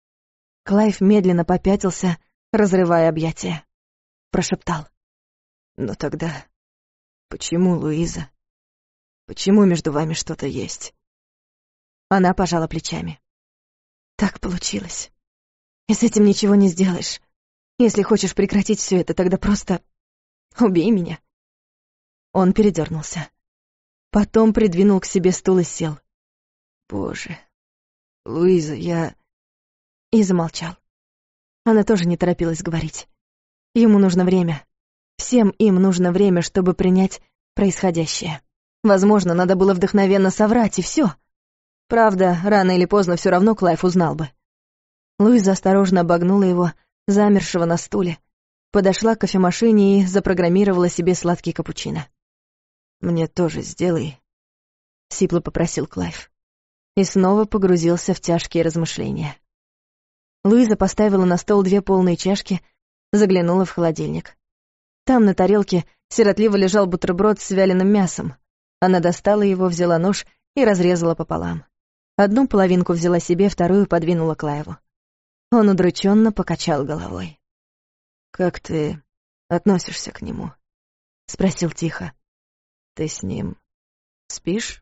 [SPEAKER 3] Клайв медленно попятился, разрывая объятия. Прошептал.
[SPEAKER 2] «Но тогда почему, Луиза? Почему между вами что-то есть?»
[SPEAKER 3] Она пожала плечами. «Так получилось. И с этим ничего не сделаешь. Если хочешь прекратить все это, тогда просто убей меня». Он передернулся. Потом придвинул к себе стул и сел.
[SPEAKER 2] «Боже, Луиза, я...»
[SPEAKER 3] И замолчал. Она тоже не торопилась говорить. Ему нужно время. Всем им нужно время, чтобы принять происходящее. Возможно, надо было вдохновенно соврать, и все. Правда, рано или поздно все равно Клайв узнал бы. Луиза осторожно обогнула его, замершего на стуле, подошла к кофемашине и запрограммировала себе сладкий капучино.
[SPEAKER 2] «Мне тоже сделай»,
[SPEAKER 3] — сипло попросил Клайв. И снова погрузился в тяжкие размышления. Луиза поставила на стол 2 полные чашки, заглянула в холодильник. Там на тарелке сиротливо лежал бутерброд с вяленым мясом. Она достала его, взяла нож и разрезала пополам. Одну половинку взяла себе, вторую подвинула Клайву. Он удрученно покачал головой.
[SPEAKER 2] «Как ты относишься к нему?»
[SPEAKER 3] — спросил тихо.
[SPEAKER 2] «Ты с ним спишь?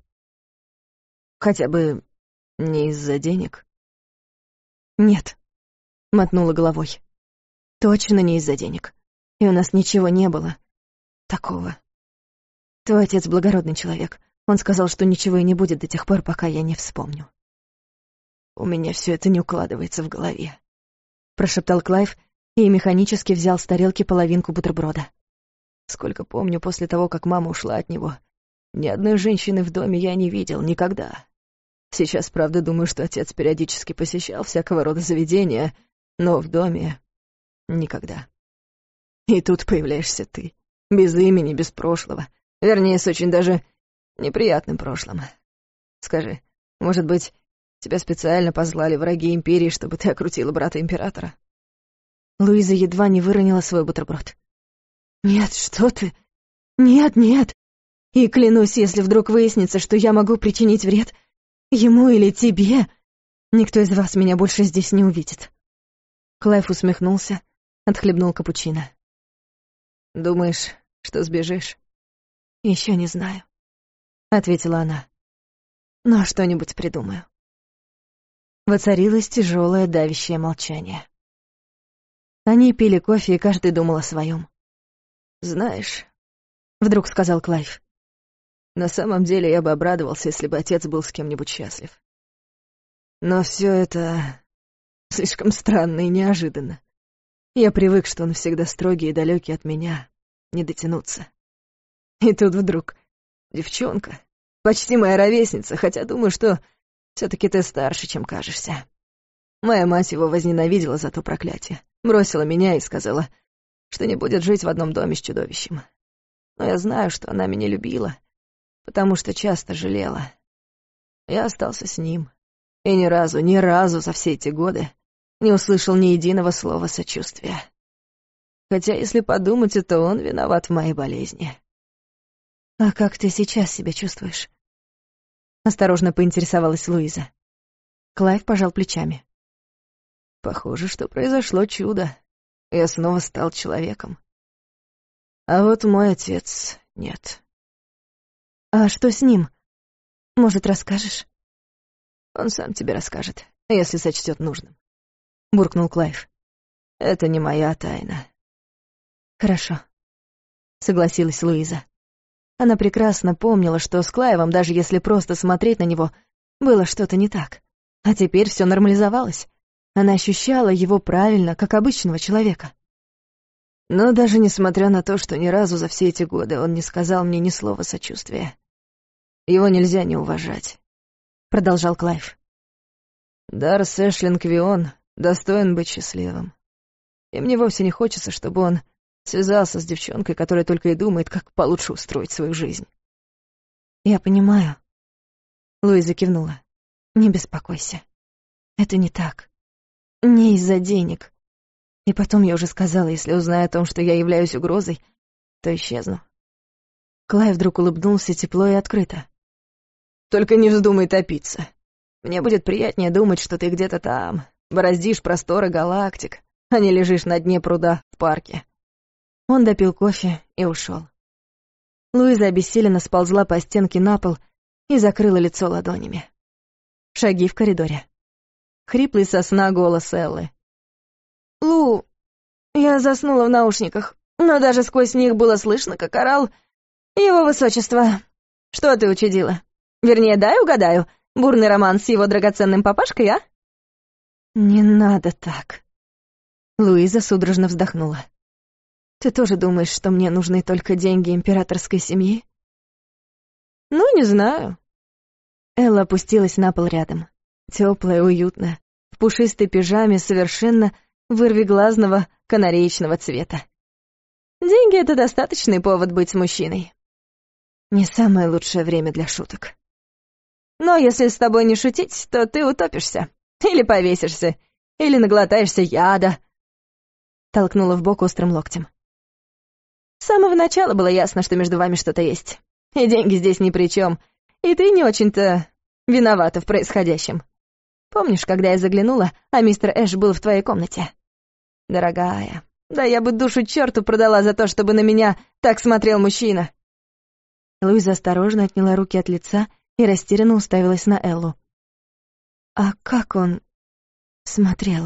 [SPEAKER 2] Хотя бы не из-за денег?»
[SPEAKER 3] «Нет», — мотнула головой. «Точно не из-за денег. И у нас ничего не было такого. Твой отец благородный человек. Он сказал, что ничего и не будет до тех пор, пока я не вспомню».
[SPEAKER 2] «У меня все это не укладывается в голове»,
[SPEAKER 3] — прошептал Клайв и механически взял с тарелки половинку бутерброда.
[SPEAKER 2] «Сколько помню, после того, как мама ушла от него, ни одной женщины в доме я не видел никогда. Сейчас, правда, думаю, что отец периодически посещал всякого рода заведения, но в доме никогда. И тут появляешься ты, без имени, без прошлого, вернее, с очень даже неприятным прошлым. Скажи, может быть, тебя специально позвали враги империи, чтобы ты окрутила брата императора?»
[SPEAKER 3] Луиза едва не выронила свой бутерброд. «Нет, что ты? Нет, нет. И клянусь, если вдруг выяснится, что я могу причинить вред ему или тебе, никто из вас меня больше здесь не увидит». Клайв усмехнулся, отхлебнул капучино.
[SPEAKER 2] «Думаешь, что сбежишь?»
[SPEAKER 3] «Еще не знаю», — ответила она. «Но что-нибудь придумаю». Воцарилось тяжелое давящее молчание. Они пили кофе, и каждый думал о своем.
[SPEAKER 2] «Знаешь», —
[SPEAKER 3] вдруг сказал Клайв,
[SPEAKER 2] На самом деле я бы обрадовался, если бы отец был с кем-нибудь счастлив. Но все это слишком странно и неожиданно. Я привык, что он всегда строгий и далекий от меня, не дотянуться. И тут вдруг девчонка, почти моя ровесница, хотя думаю, что все-таки ты старше, чем кажешься. Моя мать его возненавидела за то проклятие, бросила меня и сказала, что не будет жить в одном доме с чудовищем. Но я знаю, что она меня любила, потому что часто жалела. Я остался с ним, и ни разу за все эти годы не услышал ни единого слова сочувствия. Хотя, если подумать, это он виноват в моей болезни.
[SPEAKER 3] «А как ты сейчас себя чувствуешь?» Осторожно поинтересовалась Луиза. Клайв пожал плечами.
[SPEAKER 2] Похоже, что произошло чудо. Я снова стал человеком. А вот мой отец нет.
[SPEAKER 3] «А что с ним? Может, расскажешь?»
[SPEAKER 2] Он сам тебе расскажет, если сочтет нужным.
[SPEAKER 3] Буркнул Клайв.
[SPEAKER 2] Это не моя тайна.
[SPEAKER 3] Хорошо, согласилась Луиза. Она прекрасно помнила, что с Клайвом, даже если просто смотреть на него, было что-то не так. А теперь все нормализовалось. Она ощущала его правильно, как обычного человека.
[SPEAKER 2] Но даже несмотря на то, что ни разу за все эти годы он не сказал мне ни слова сочувствия, его нельзя не уважать, — продолжал Клайв. Дарс Эшлинг Вион достоин быть счастливым. И мне вовсе не хочется, чтобы он связался с девчонкой, которая только и думает, как получше устроить свою жизнь.
[SPEAKER 3] «Я понимаю», — Луиза кивнула. «Не беспокойся. Это не так. Не из-за денег. И потом я уже сказала, если узнаю о том, что я являюсь угрозой, то исчезну». Клайв вдруг улыбнулся тепло и открыто.
[SPEAKER 2] «Только не вздумай топиться. Мне будет приятнее думать, что ты где-то там, бороздишь просторы галактик, а не лежишь на дне пруда в парке».
[SPEAKER 3] Он допил кофе и ушел. Луиза обессиленно сползла по стенке на пол и закрыла лицо ладонями. Шаги в коридоре. Хриплый со сна голос Эллы.
[SPEAKER 1] «Лу, я заснула в наушниках, но даже сквозь них было слышно, как орал его высочество. Что ты учудила? Вернее, дай угадаю, бурный роман с его драгоценным папашкой, а?»
[SPEAKER 3] «Не надо так». Луиза судорожно вздохнула. «Ты тоже думаешь, что мне нужны только деньги императорской семьи?»
[SPEAKER 1] «Ну, не знаю».
[SPEAKER 3] Элла опустилась на пол рядом. Тёплая, уютная, в пушистой пижаме совершенно вырвиглазного канареечного цвета.
[SPEAKER 1] «Деньги — это достаточный повод быть мужчиной».
[SPEAKER 3] Не самое лучшее время для шуток.
[SPEAKER 1] «Но если с тобой не шутить, то ты утопишься. Или повесишься. Или наглотаешься яда».
[SPEAKER 3] Толкнула в бок острым локтем.
[SPEAKER 1] «С самого начала было ясно, что между вами что-то есть. И деньги здесь ни при чем. И ты не очень-то виновата в происходящем. Помнишь, когда я заглянула, а мистер Эш был в твоей комнате? Дорогая, да я бы душу черту продала за то, чтобы на меня так смотрел мужчина».
[SPEAKER 3] Луиза осторожно отняла руки от лица и растерянно уставилась на Эллу. «А как он смотрел?»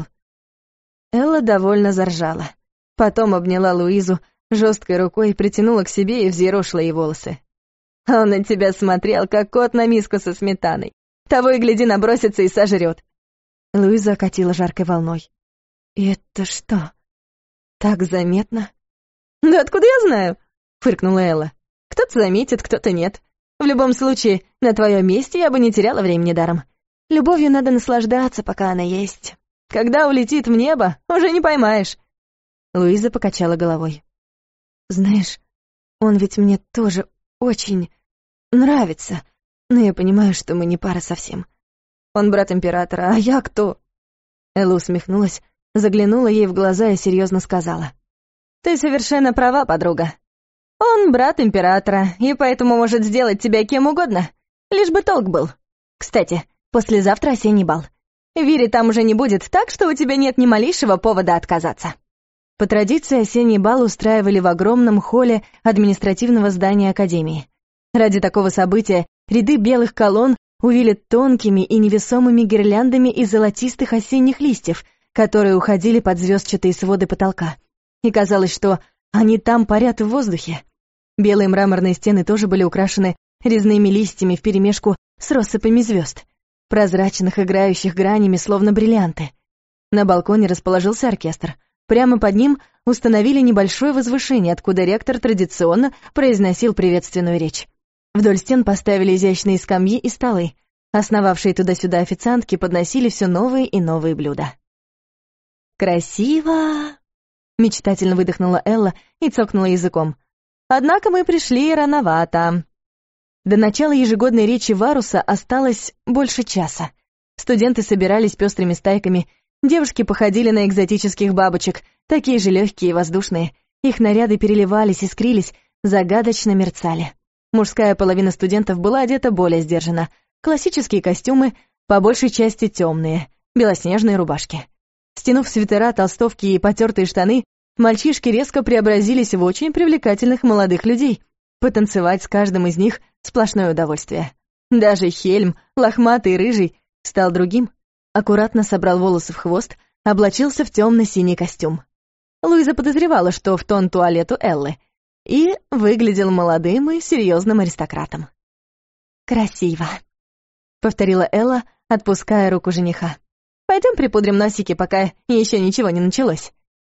[SPEAKER 1] Элла довольно заржала. Потом обняла Луизу жесткой рукой, притянула к себе и взъерошила ей волосы. «Он на тебя смотрел, как кот на миску со сметаной. Того и гляди, набросится и сожрет».
[SPEAKER 3] Луиза окатила жаркой волной. «И это что, так заметно?»
[SPEAKER 1] «Да откуда я знаю?» — фыркнула Элла. «Кто-то заметит, кто-то нет. В любом случае, на твоем месте я бы не теряла времени даром. Любовью надо наслаждаться, пока она есть. Когда улетит в небо, уже не поймаешь».
[SPEAKER 3] Луиза покачала головой. «Знаешь, он ведь мне тоже очень нравится, но я понимаю, что мы не пара совсем.
[SPEAKER 1] Он брат императора, а я кто?»
[SPEAKER 3] Элла усмехнулась, заглянула ей в глаза и серьезно сказала.
[SPEAKER 1] «Ты совершенно права, подруга. Он брат императора, и поэтому может сделать тебя кем угодно, лишь бы толк был. Кстати, послезавтра осенний бал. Вири там уже не будет, так что у тебя нет ни малейшего повода отказаться».
[SPEAKER 3] По традиции осенний бал устраивали в огромном холле административного здания Академии. Ради такого события ряды белых колонн увили тонкими и невесомыми гирляндами из золотистых осенних листьев, которые уходили под звездчатые своды потолка. И казалось, что они там парят в воздухе. Белые мраморные стены тоже были украшены резными листьями вперемешку с россыпями звезд, прозрачных, играющих гранями, словно бриллианты. На балконе расположился оркестр. Прямо под ним установили небольшое возвышение, откуда ректор традиционно произносил приветственную речь. Вдоль стен поставили изящные скамьи и столы. Основавшие туда-сюда официантки подносили все новые и новые блюда. «Красиво!» — мечтательно выдохнула Элла и цокнула языком. «Однако мы пришли рановато». До начала ежегодной речи Варуса осталось больше часа. Студенты собирались пестрыми стайками, девушки походили на экзотических бабочек, такие же легкие и воздушные. Их наряды переливались, искрились, загадочно мерцали. Мужская половина студентов была одета более сдержанно. Классические костюмы, по большей части темные, белоснежные рубашки. Стянув свитера, толстовки и потертые штаны, мальчишки резко преобразились в очень привлекательных молодых людей. Потанцевать с каждым из них — сплошное удовольствие. Даже Хельм, лохматый и рыжий, стал другим. Аккуратно собрал волосы в хвост, облачился в темно-синий костюм. Луиза подозревала, что в тон туалету Эллы, и выглядел молодым и серьезным аристократом. «Красиво», — повторила Элла, отпуская руку жениха. «Пойдем припудрим носики, пока еще ничего не началось».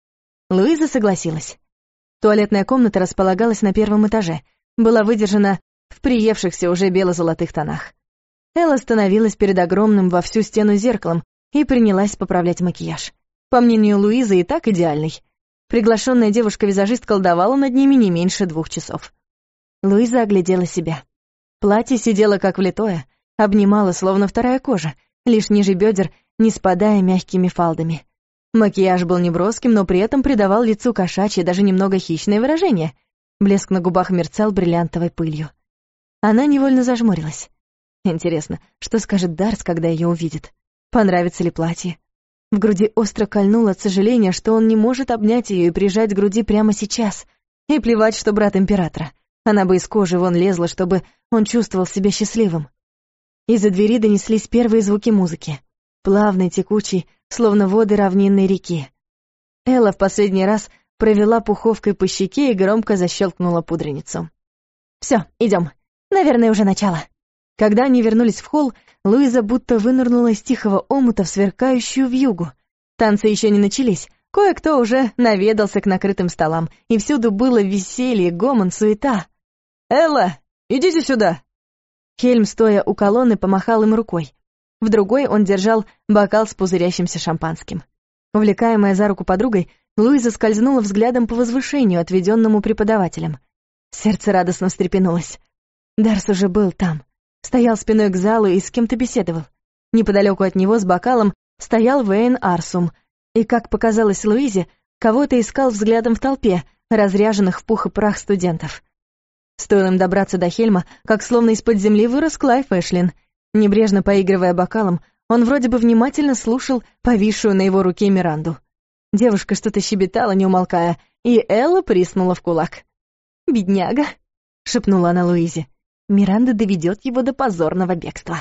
[SPEAKER 3] Луиза согласилась. Туалетная комната располагалась на первом этаже, была выдержана в приевшихся уже бело-золотых тонах. Элла остановилась перед огромным во всю стену зеркалом и принялась поправлять макияж. По мнению Луизы, и так идеальный. Приглашенная девушка-визажист колдовала над ними не меньше 2 часов. Луиза оглядела себя. Платье сидело как влитое, обнимало, словно вторая кожа, лишь ниже бедер, не спадая мягкими фалдами. Макияж был неброским, но при этом придавал лицу кошачье, даже немного хищное выражение. Блеск на губах мерцал бриллиантовой пылью. Она невольно зажмурилась. Интересно, что скажет Дарс, когда ее увидит? Понравится ли платье? В груди остро кольнуло от сожаления, что он не может обнять ее и прижать к груди прямо сейчас. И плевать, что брат императора. Она бы из кожи вон лезла, чтобы он чувствовал себя счастливым. Из-за двери донеслись первые звуки музыки. Плавный, текучий, словно воды равнинной реки. Элла в последний раз провела пуховкой по щеке и громко защелкнула пудреницу. «Всё, идём. Наверное, уже начало». Когда они вернулись в холл, Луиза будто вынырнула из тихого омута в сверкающую вьюгу. Танцы еще не начались, кое-кто уже наведался к накрытым столам, и всюду было веселье, гомон, суета. «Элла, идите сюда!» Хельм, стоя у колонны, помахал им рукой. В другой он держал бокал с пузырящимся шампанским. Увлекаемая за руку подругой, Луиза скользнула взглядом по возвышению, отведенному преподавателем. Сердце радостно встрепенулось. Дарс уже был там. Стоял спиной к залу и с кем-то беседовал. Неподалеку от него с бокалом стоял Вейн Арсум, и, как показалось Луизе, кого-то искал взглядом в толпе, разряженных в пух и прах студентов. Стоило им добраться до Хельма, как словно из-под земли вырос Клайв Эшлин. Небрежно поигрывая бокалом, он вроде бы внимательно слушал повисшую на его руке Миранду. Девушка что-то щебетала, не умолкая, и Элла приснула в кулак. «Бедняга», — шепнула она Луизе. Миранда доведет его до позорного бегства.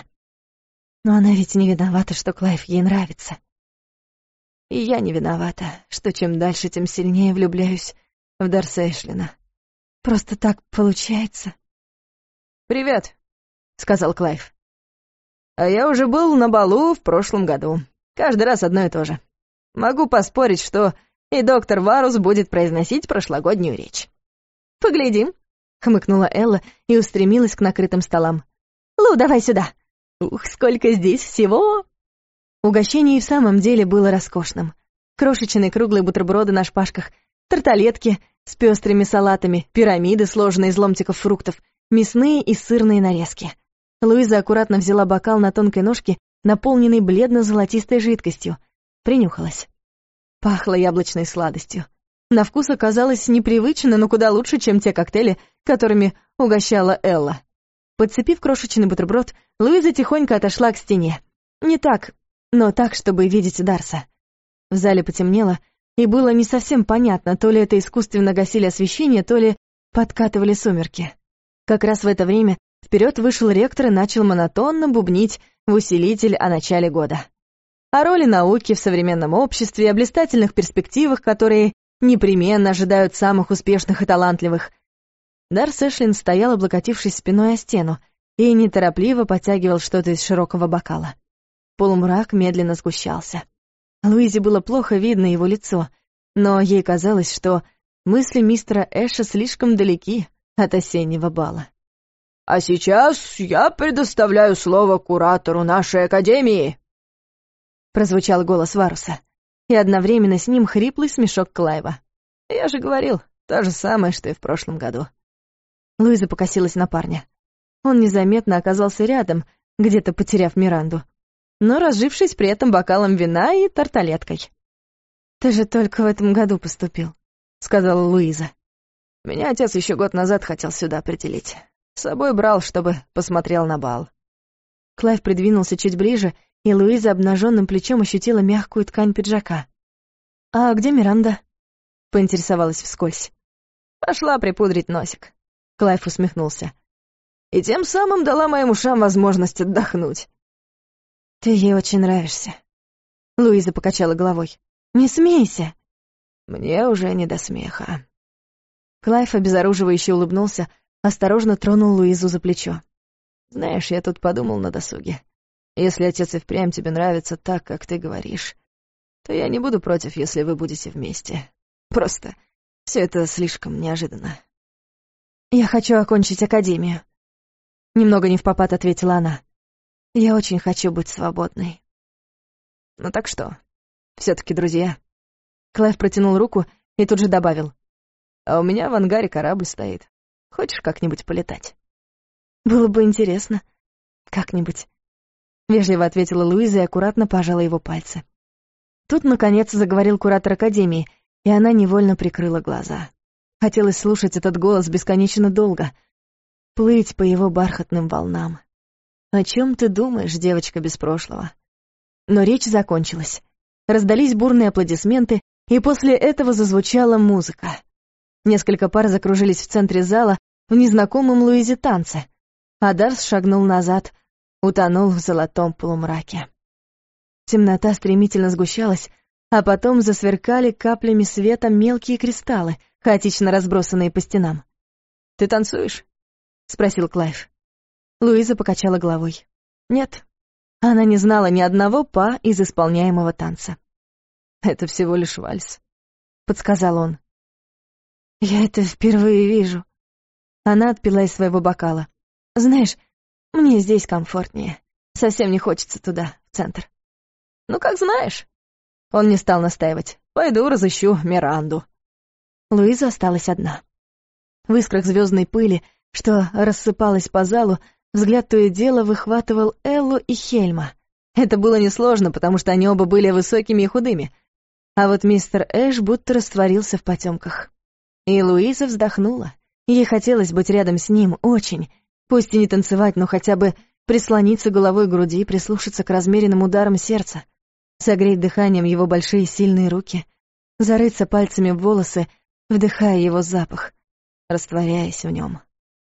[SPEAKER 3] Но она ведь не виновата, что Клайв ей нравится. И я не виновата, что чем дальше, тем сильнее влюбляюсь в Дарса Эшлина. Просто так получается. «Привет», — сказал Клайв. «А я уже был на балу в прошлом году. Каждый раз одно и то же. Могу поспорить, что и доктор Варус будет произносить прошлогоднюю речь». «Поглядим», — хмыкнула Элла и устремилась к накрытым столам. «Лу, давай сюда! Ух, сколько здесь всего!» Угощение и в самом деле было роскошным. Крошечные круглые бутерброды на шпажках, тарталетки с пестрыми салатами, пирамиды, сложенные из ломтиков фруктов, мясные и сырные нарезки. Луиза аккуратно взяла бокал на тонкой ножке, наполненный бледно-золотистой жидкостью. Принюхалась. Пахло яблочной сладостью. На вкус оказалось непривычно, но куда лучше, чем те коктейли, которыми угощала Элла. Подцепив крошечный бутерброд, Луиза тихонько отошла к стене. Не так, но так, чтобы видеть Дарса. В зале потемнело, и было не совсем понятно, то ли это искусственно гасили освещение, то ли подкатывали сумерки. Как раз в это время вперед вышел ректор и начал монотонно бубнить в усилитель о начале года. О роли науки в современном обществе, о блистательных перспективах, которые непременно ожидают самых успешных и талантливых. Дарс Эшлин стоял, облокотившись спиной о стену, и неторопливо подтягивал что-то из широкого бокала. Полумрак медленно сгущался. Луизе было плохо видно его лицо, но ей казалось, что мысли мистера Эша слишком далеки от осеннего бала.
[SPEAKER 2] «А сейчас я предоставляю слово куратору нашей академии», — прозвучал голос Варуса,
[SPEAKER 3] и одновременно с ним хриплый смешок Клайва. «Я же говорил, то же самое, что и в прошлом году». Луиза покосилась на парня. Он незаметно оказался рядом, где-то потеряв Миранду, но разжившись при этом бокалом вина и тарталеткой. «Ты же только в этом году поступил», — сказала Луиза.
[SPEAKER 2] «Меня отец еще год назад хотел сюда определить. С собой брал, чтобы посмотрел на бал».
[SPEAKER 3] Клайв придвинулся чуть ближе, и Луиза обнаженным плечом ощутила мягкую ткань пиджака. «А где Миранда?» — поинтересовалась вскользь.
[SPEAKER 2] «Пошла припудрить носик». Клайв усмехнулся. «И тем самым дала моим ушам возможность отдохнуть».
[SPEAKER 3] «Ты ей очень нравишься». Луиза покачала головой. «Не смейся».
[SPEAKER 2] «Мне уже не до смеха».
[SPEAKER 3] Клайв обезоруживающе улыбнулся, осторожно тронул Луизу за плечо.
[SPEAKER 2] «Знаешь, я тут подумал на досуге. Если отец и впрямь тебе нравится так, как ты говоришь, то я не буду против, если вы будете вместе. Просто все это слишком неожиданно».
[SPEAKER 3] «Я хочу окончить академию», — немного невпопад ответила она. «Я очень хочу быть свободной».
[SPEAKER 2] «Ну так что, все-таки друзья?»
[SPEAKER 3] Клайв протянул руку и тут же добавил.
[SPEAKER 2] «А у меня в ангаре корабль стоит. Хочешь как-нибудь полетать?»
[SPEAKER 3] «Было бы интересно. Как-нибудь», — вежливо ответила Луиза и аккуратно пожала его пальцы. Тут, наконец, заговорил куратор академии, и она невольно прикрыла глаза. Хотелось слушать этот голос бесконечно долго, плыть по его бархатным волнам. «О чем ты думаешь, девочка без прошлого?» Но речь закончилась. Раздались бурные аплодисменты, и после этого зазвучала музыка. Несколько пар закружились в центре зала в незнакомом Луизе танце, а Дарс шагнул назад, утонул в золотом полумраке. Темнота стремительно сгущалась, а потом засверкали каплями света мелкие кристаллы, хаотично разбросанные по стенам.
[SPEAKER 2] «Ты танцуешь?»
[SPEAKER 3] — спросил Клайв. Луиза покачала головой. «Нет». Она не знала ни одного па из исполняемого танца.
[SPEAKER 2] «Это всего лишь вальс»,
[SPEAKER 3] — подсказал он. «Я это впервые вижу». Она отпила из своего бокала. «Знаешь, мне здесь комфортнее. Совсем не хочется туда, в центр».
[SPEAKER 2] «Ну, как знаешь». Он не стал настаивать. «Пойду разыщу Миранду».
[SPEAKER 3] Луиза осталась одна. В искрах звездной пыли, что рассыпалась по залу, взгляд то и дело выхватывал Эллу и Хельма. Это было несложно, потому что они оба были высокими и худыми. А вот мистер Эш будто растворился в потемках. И Луиза вздохнула. Ей хотелось быть рядом с ним, очень. Пусть и не танцевать, но хотя бы прислониться головой к груди и прислушаться к размеренным ударам сердца. Согреть дыханием его большие сильные руки. Зарыться пальцами в волосы, вдыхая его запах, растворяясь в нем.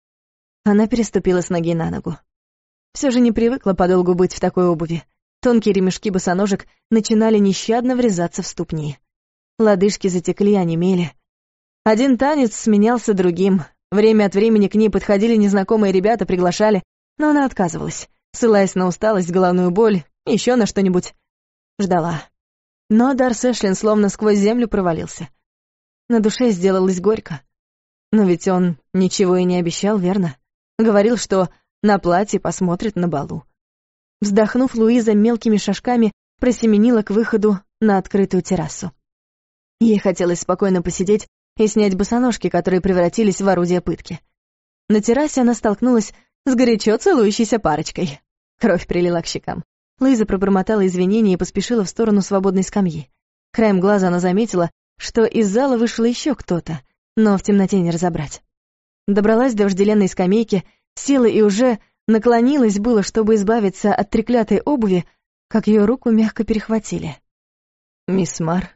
[SPEAKER 3] Она переступила с ноги на ногу. Все же не привыкла подолгу быть в такой обуви. Тонкие ремешки босоножек начинали нещадно врезаться в ступни. Лодыжки затекли, онемели. Один танец сменялся другим. Время от времени к ней подходили незнакомые ребята, приглашали, но она отказывалась, ссылаясь на усталость, головную боль, еще на что-нибудь. Ждала. Но Дарс Эшлин словно сквозь землю провалился. На душе сделалось горько. Но ведь он ничего и не обещал, верно? Говорил, что на платье посмотрит на балу. Вздохнув, Луиза мелкими шажками просеменила к выходу на открытую террасу. Ей хотелось спокойно посидеть и снять босоножки, которые превратились в орудие пытки. На террасе она столкнулась с горячо целующейся парочкой. Кровь прилила к щекам. Луиза пробормотала извинения и поспешила в сторону свободной скамьи. Краем глаза она заметила, что из зала вышел еще кто-то, но в темноте не разобрать. Добралась до вожделенной скамейки, села и уже наклонилась было, чтобы избавиться от треклятой обуви, как ее руку мягко перехватили.
[SPEAKER 2] «Мисс Мар».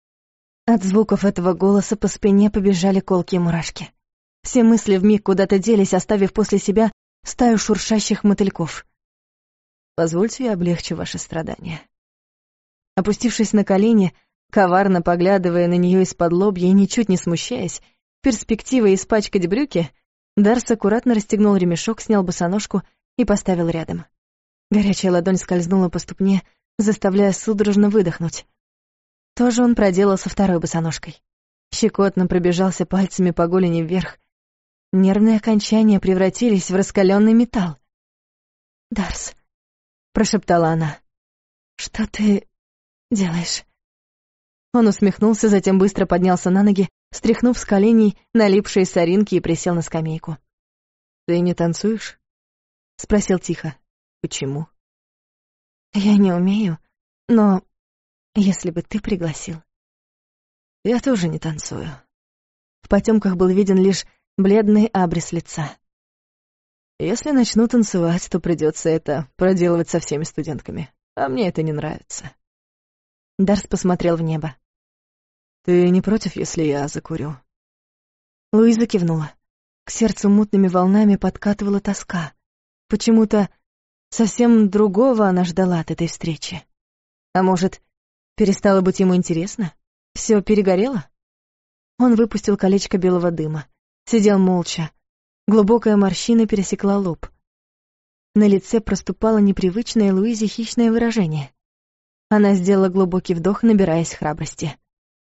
[SPEAKER 3] От звуков этого голоса по спине побежали колкие мурашки. Все мысли вмиг куда-то делись, оставив после себя стаю шуршащих мотыльков.
[SPEAKER 2] «Позвольте, я облегчу ваши страдания».
[SPEAKER 3] Опустившись на колени, коварно поглядывая на нее из-под лобья и ничуть не смущаясь, перспектива испачкать брюки, Дарс аккуратно расстегнул ремешок, снял босоножку и поставил рядом. Горячая ладонь скользнула по ступне, заставляя судорожно выдохнуть. То же он проделал со второй босоножкой. Щекотно пробежался пальцами по голени вверх. Нервные окончания превратились в раскаленный металл. «Дарс», — прошептала она, — «что ты делаешь?» Он усмехнулся, затем быстро поднялся на ноги, стряхнув с коленей налипшие соринки и присел на скамейку.
[SPEAKER 1] «Ты не танцуешь?» — спросил тихо. «Почему?»
[SPEAKER 3] «Я не умею, но если бы ты пригласил».
[SPEAKER 1] «Я тоже не танцую».
[SPEAKER 3] В потемках был виден лишь бледный абрис лица.
[SPEAKER 1] «Если начну танцевать, то придется это проделывать со всеми студентками, а мне это не нравится».
[SPEAKER 3] Дарс посмотрел в небо.
[SPEAKER 1] «Ты не против, если я закурю?»
[SPEAKER 3] Луиза кивнула. К сердцу мутными волнами подкатывала тоска. Почему-то совсем другого она ждала от этой встречи. А может, перестало быть ему интересно? Всё перегорело? Он выпустил колечко белого дыма. Сидел молча. Глубокая морщина пересекла лоб. На лице проступало непривычное Луизе хищное выражение. Она сделала глубокий вдох, набираясь храбрости.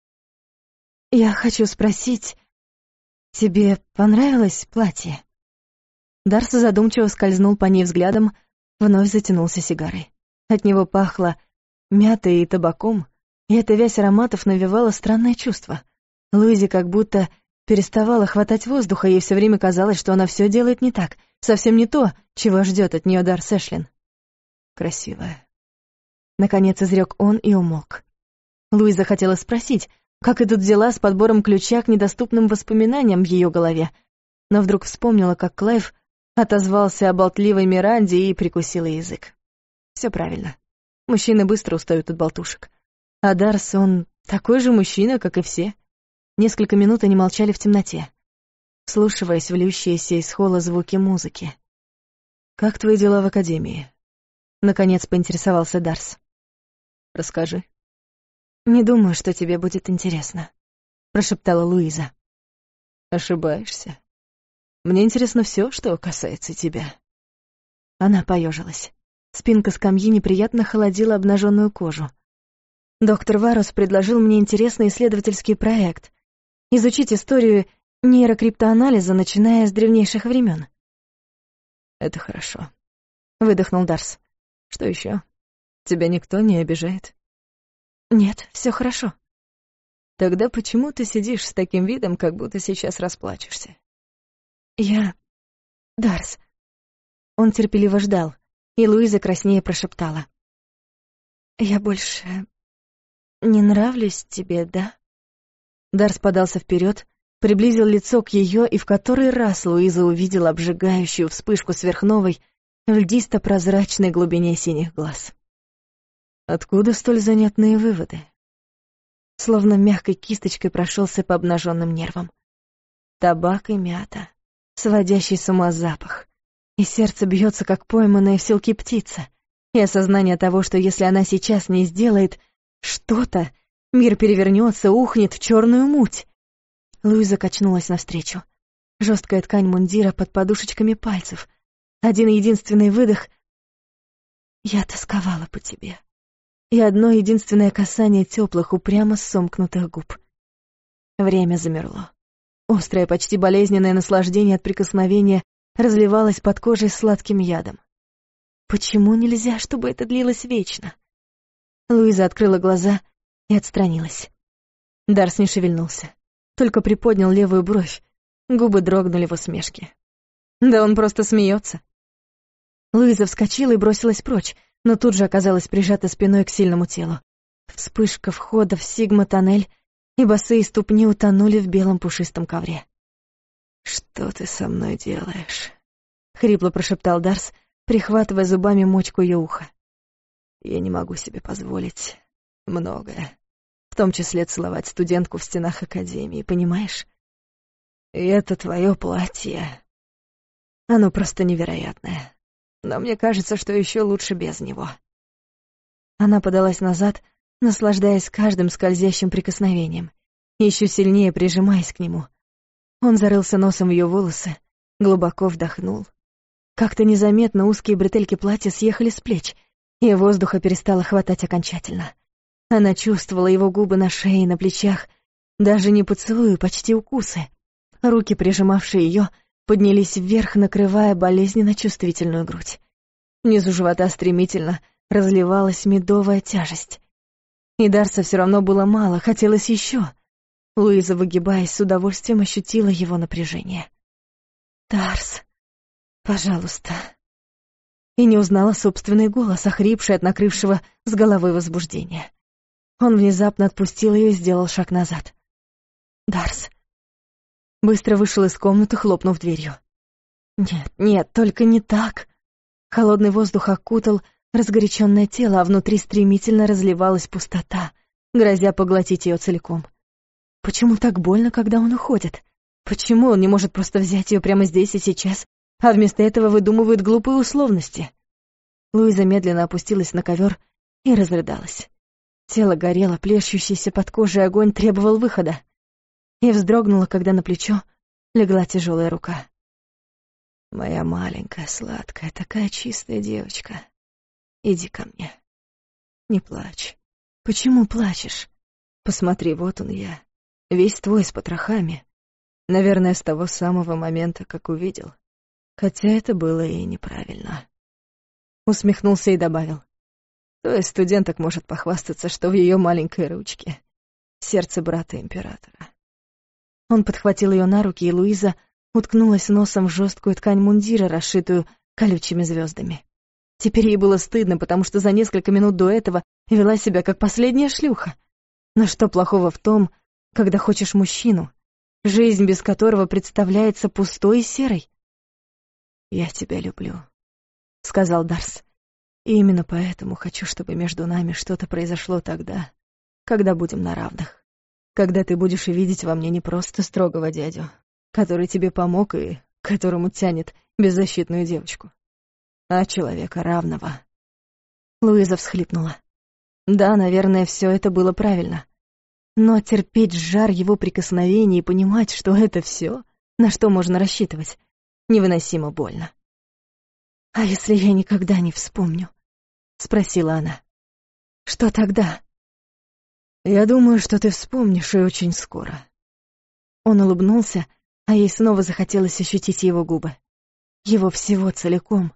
[SPEAKER 3] «Я хочу спросить, тебе понравилось платье?» Дарс задумчиво скользнул по ней взглядом, вновь затянулся сигарой. От него пахло мятой и табаком, и эта вязь ароматов навевала странное чувство. Луизе как будто переставала хватать воздуха, ей все время казалось, что она все делает не так, совсем не то, чего ждет от нее Дарс Эшлин.
[SPEAKER 1] «Красивая».
[SPEAKER 3] Наконец изрек он и умолк. Луиза хотела спросить, как идут дела с подбором ключа к недоступным воспоминаниям в ее голове, но вдруг вспомнила, как Клайв отозвался о болтливой Миранде и прикусила язык. Все правильно. Мужчины быстро устают от болтушек. А Дарс, он такой же мужчина, как и все. Несколько минут они молчали в темноте, вслушиваясь в льющиеся из холла звуки музыки.
[SPEAKER 1] «Как твои дела в академии?»
[SPEAKER 3] Наконец поинтересовался Дарс.
[SPEAKER 1] «Расскажи».
[SPEAKER 3] «Не думаю, что тебе будет интересно», — прошептала Луиза.
[SPEAKER 1] «Ошибаешься. Мне интересно все, что касается тебя».
[SPEAKER 3] Она поежилась. Спинка скамьи неприятно холодила обнаженную кожу. «Доктор Варус предложил мне интересный исследовательский проект. Изучить историю нейрокриптоанализа, начиная с древнейших времен».
[SPEAKER 1] «Это хорошо»,
[SPEAKER 3] — выдохнул Дарс.
[SPEAKER 1] «Что еще? Тебя никто не обижает?»
[SPEAKER 3] «Нет, все хорошо».
[SPEAKER 1] «Тогда почему ты сидишь с таким видом, как будто сейчас расплачешься?»
[SPEAKER 3] Дарс...» Он терпеливо ждал, и Луиза краснее прошептала. «Я больше не нравлюсь тебе, да?» Дарс подался вперед, приблизил лицо к ее, и в который раз Луиза увидела обжигающую вспышку сверхновой в льдисто-прозрачной глубине синих глаз.
[SPEAKER 1] «Откуда столь занятные выводы?»
[SPEAKER 3] Словно мягкой кисточкой прошелся по обнаженным нервам. Табак и мята, сводящий с ума запах, и сердце бьется, как пойманная в селке птица, и осознание того, что если она сейчас не сделает что-то, мир перевернется, ухнет в черную муть. Луиза качнулась навстречу. Жесткая ткань мундира под подушечками пальцев. Один единственный выдох. «Я тосковала по тебе». И одно единственное касание теплых, упрямо сомкнутых губ. Время замерло. Острое, почти болезненное наслаждение от прикосновения разливалось под кожей сладким ядом. Почему нельзя, чтобы это длилось вечно? Луиза открыла глаза и отстранилась. Дарс не шевельнулся, только приподнял левую бровь, губы дрогнули в усмешке. Да он просто смеется. Луиза вскочила и бросилась прочь, но тут же оказалась прижата спиной к сильному телу. Вспышка входа в Сигма-тоннель, и босые ступни утонули в белом пушистом ковре.
[SPEAKER 1] «Что ты со мной делаешь?»
[SPEAKER 3] — хрипло прошептал Дарс, прихватывая зубами мочку ее уха.
[SPEAKER 1] «Я не могу себе позволить многое, в том числе целовать студентку в стенах академии, понимаешь? И это твое платье. Оно просто невероятное. Но мне кажется, что еще лучше без него».
[SPEAKER 3] Она подалась назад, наслаждаясь каждым скользящим прикосновением, еще сильнее прижимаясь к нему. Он зарылся носом в ее волосы, глубоко вдохнул. Как-то незаметно узкие бретельки платья съехали с плеч, и воздуха перестало хватать окончательно. Она чувствовала его губы на шее и на плечах, даже не поцелуи, почти укусы. Руки, прижимавшие ее, поднялись вверх, накрывая болезненно чувствительную грудь. Внизу живота стремительно разливалась медовая тяжесть. И Дарса все равно было мало, хотелось еще. Луиза, выгибаясь, с удовольствием ощутила его напряжение. «Дарс, пожалуйста». И не узнала собственный голос, охрипший от накрывшего с головой возбуждения. Он внезапно отпустил ее и сделал шаг назад. «Дарс». Быстро вышел из комнаты, хлопнув дверью. Нет, только не так. Холодный воздух окутал разгоряченное тело, а внутри стремительно разливалась пустота, грозя поглотить ее целиком. Почему так больно, когда он уходит? Почему он не может просто взять ее прямо здесь и сейчас, а вместо этого выдумывает глупые условности? Луиза медленно опустилась на ковер и разрыдалась. Тело горело, плещущийся под кожей огонь требовал выхода. И вздрогнула, когда на плечо легла тяжелая рука. «Моя маленькая, сладкая, такая чистая девочка, иди ко мне. Не плачь. Почему плачешь? Посмотри, вот он я, весь твой с потрохами. Наверное, с того самого момента, как увидел. Хотя это было и неправильно». Усмехнулся и добавил. «Кто из студенток может похвастаться, что в ее маленькой ручке сердце брата императора?» Он подхватил ее на руки, и Луиза уткнулась носом в жесткую ткань мундира, расшитую колючими звездами. Теперь ей было стыдно, потому что за несколько минут до этого вела себя как последняя шлюха. Но что плохого в том, когда хочешь мужчину, жизнь без которого представляется пустой и серой? «Я тебя люблю», — сказал Дарс. «И именно поэтому хочу, чтобы между нами что-то произошло тогда, когда будем на равных. Когда ты будешь видеть во мне не просто строгого дядю, который тебе помог и к которому тянет беззащитную девочку, а человека равного». Луиза всхлипнула. Да, наверное, все это было правильно. Но терпеть жар его прикосновений и понимать, что это все, на что можно рассчитывать, невыносимо больно. «А если я никогда не вспомню?» — спросила она. «Что тогда?» «Я думаю, что ты вспомнишь и очень скоро». Он улыбнулся, а ей снова захотелось ощутить его губы. Его всего целиком.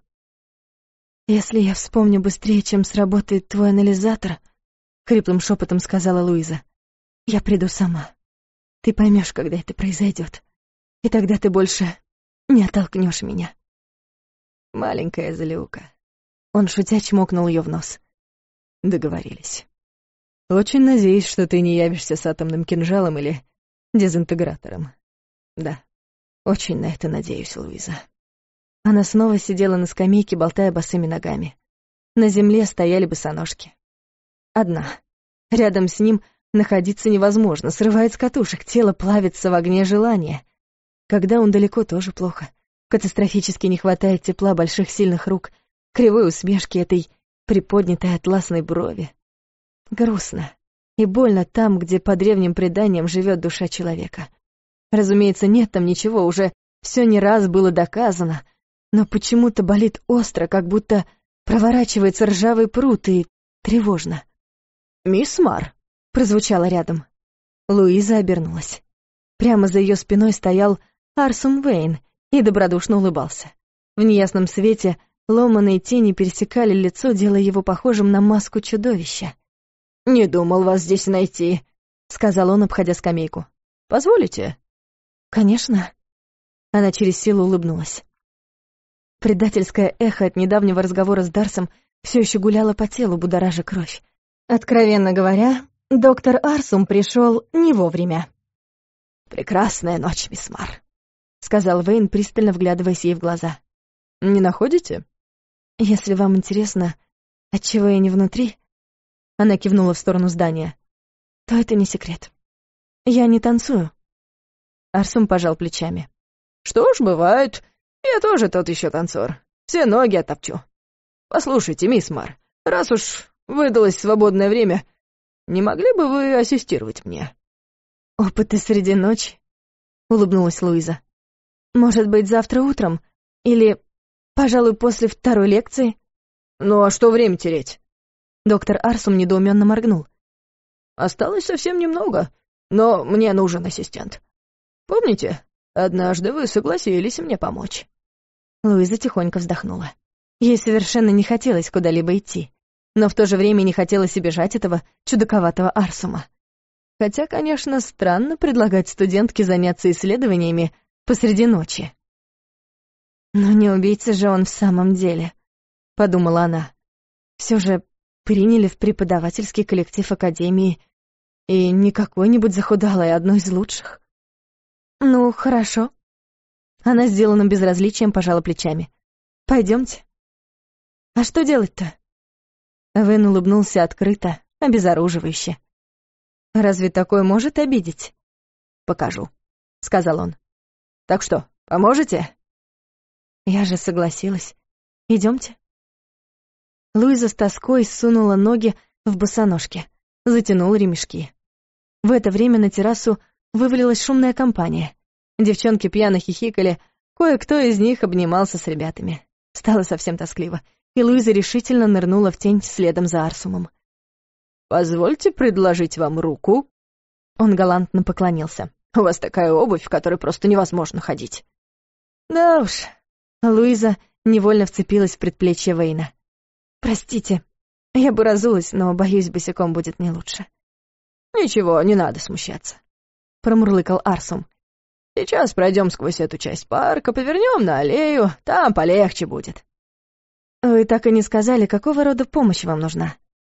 [SPEAKER 3] «Если я вспомню быстрее, чем сработает твой анализатор», — хриплым шепотом сказала Луиза, — «я приду сама. Ты поймешь, когда это произойдет, и тогда ты больше не оттолкнешь меня». «Маленькая злюка». Он шутя чмокнул ее в нос. «Договорились. Очень надеюсь, что ты не явишься с атомным кинжалом или дезинтегратором. Да, очень на это надеюсь, Луиза». Она снова сидела на скамейке, болтая босыми ногами. На земле стояли босоножки. Одна. Рядом с ним находиться невозможно, срывает с катушек, тело плавится в огне желания. Когда он далеко, тоже плохо. Катастрофически не хватает тепла больших сильных рук, кривой усмешки этой приподнятой атласной брови. Грустно и больно там, где по древним преданиям живет душа человека. Разумеется, нет там ничего, уже все не раз было доказано, но почему-то болит остро, как будто проворачивается ржавый прут, и тревожно. «Мисс Мар!» — прозвучало рядом. Луиза обернулась. Прямо за ее спиной стоял Арсун Вейн и добродушно улыбался. В неясном свете ломаные тени пересекали лицо, делая его похожим на маску чудовища. «Не думал вас здесь найти», — сказал он, обходя скамейку. «Позволите?» «Конечно». Она через силу улыбнулась. Предательское эхо от недавнего разговора с Дарсом все еще гуляло по телу, будоража кровь. Откровенно говоря, доктор Арсум пришел не вовремя. «Прекрасная ночь, мисс Мар», — сказал Вейн, пристально вглядываясь ей в глаза. «Не находите?» «Если вам интересно, отчего я не внутри...» Она кивнула в сторону здания. «То это не секрет. Я не танцую». Арсум пожал плечами. «Что ж, бывает. Я тоже тот еще танцор. Все ноги оттопчу. Послушайте, мисс Мар, раз уж выдалось свободное время, не могли бы вы ассистировать мне?» «Опыты среди ночи?» — улыбнулась Луиза. Может быть, завтра утром? Или, пожалуй, после второй лекции?
[SPEAKER 2] Ну а что время терять?
[SPEAKER 3] Доктор Арсум недоуменно моргнул.
[SPEAKER 2] Осталось совсем немного, но мне нужен ассистент. Помните, однажды вы согласились мне помочь?»
[SPEAKER 3] Луиза тихонько вздохнула. Ей совершенно не хотелось куда-либо идти, но в то же время не хотелось обижать этого чудаковатого Арсума. Хотя, конечно, странно предлагать студентке заняться исследованиями посреди ночи. «Но не убийца же он в самом деле», — подумала она. «Все же приняли в преподавательский коллектив Академии, и не какой-нибудь захудалой, а одной из лучших». «Ну, хорошо». Она сделанным безразличием пожала плечами. «Пойдемте». «А что делать-то?» Вэн улыбнулся открыто, обезоруживающе. «Разве такое может обидеть?»
[SPEAKER 2] «Покажу», — сказал он. «Так что, поможете?»
[SPEAKER 3] Я же согласилась. Идемте. Луиза с тоской сунула ноги в босоножки, затянула ремешки. В это время на террасу вывалилась шумная компания. Девчонки пьяно хихикали, кое-кто из них обнимался с ребятами. Стало совсем тоскливо, и Луиза решительно нырнула в тень следом за Арсумом.
[SPEAKER 2] «Позвольте предложить вам руку».
[SPEAKER 3] Он галантно поклонился.
[SPEAKER 2] «У вас такая обувь, в которой просто невозможно ходить».
[SPEAKER 3] Да уж. Луиза невольно вцепилась в предплечье Вейна. «Простите, я бы разулась, но, боюсь, босиком будет не лучше».
[SPEAKER 2] «Ничего, не надо смущаться»,
[SPEAKER 3] — промурлыкал Арсум.
[SPEAKER 2] «Сейчас пройдем сквозь эту часть парка, повернем на аллею, там полегче будет».
[SPEAKER 3] «Вы так и не сказали, какого рода помощь вам нужна?»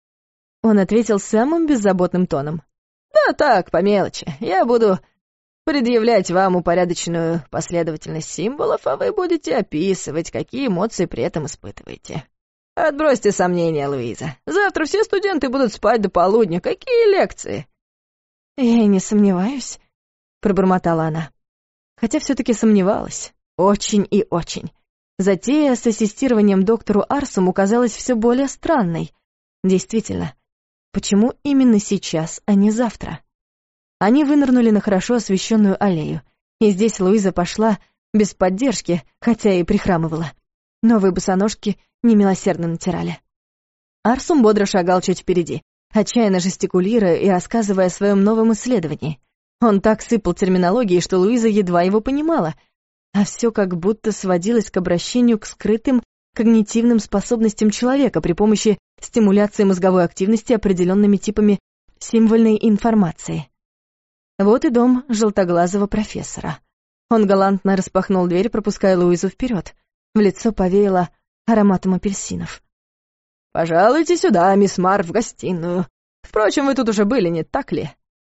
[SPEAKER 3] Он ответил самым беззаботным тоном.
[SPEAKER 2] «Да так, по мелочи. Я буду предъявлять вам упорядоченную последовательность символов, а вы будете описывать, какие эмоции при этом испытываете. Отбросьте сомнения, Луиза. Завтра все студенты будут спать до полудня. Какие лекции?»
[SPEAKER 3] «Я и не сомневаюсь», — пробормотала она. Хотя все-таки сомневалась. Очень и очень. Затея с ассистированием доктору Арсуму казалась все более странной. Действительно, почему именно сейчас, а не завтра? Они вынырнули на хорошо освещенную аллею, и здесь Луиза пошла без поддержки, хотя и прихрамывала. Новые босоножки немилосердно натирали. Арсум бодро шагал чуть впереди, отчаянно жестикулируя и рассказывая о своем новом исследовании. Он так сыпал терминологией, что Луиза едва его понимала, а все как будто сводилось к обращению к скрытым когнитивным способностям человека при помощи стимуляции мозговой активности определенными типами символьной информации. Вот и дом желтоглазого профессора. Он галантно распахнул дверь, пропуская Луизу вперед. В лицо повеяло ароматом апельсинов.
[SPEAKER 2] «Пожалуйте сюда, мисс Мар, в гостиную. Впрочем, вы тут уже были, не так ли?»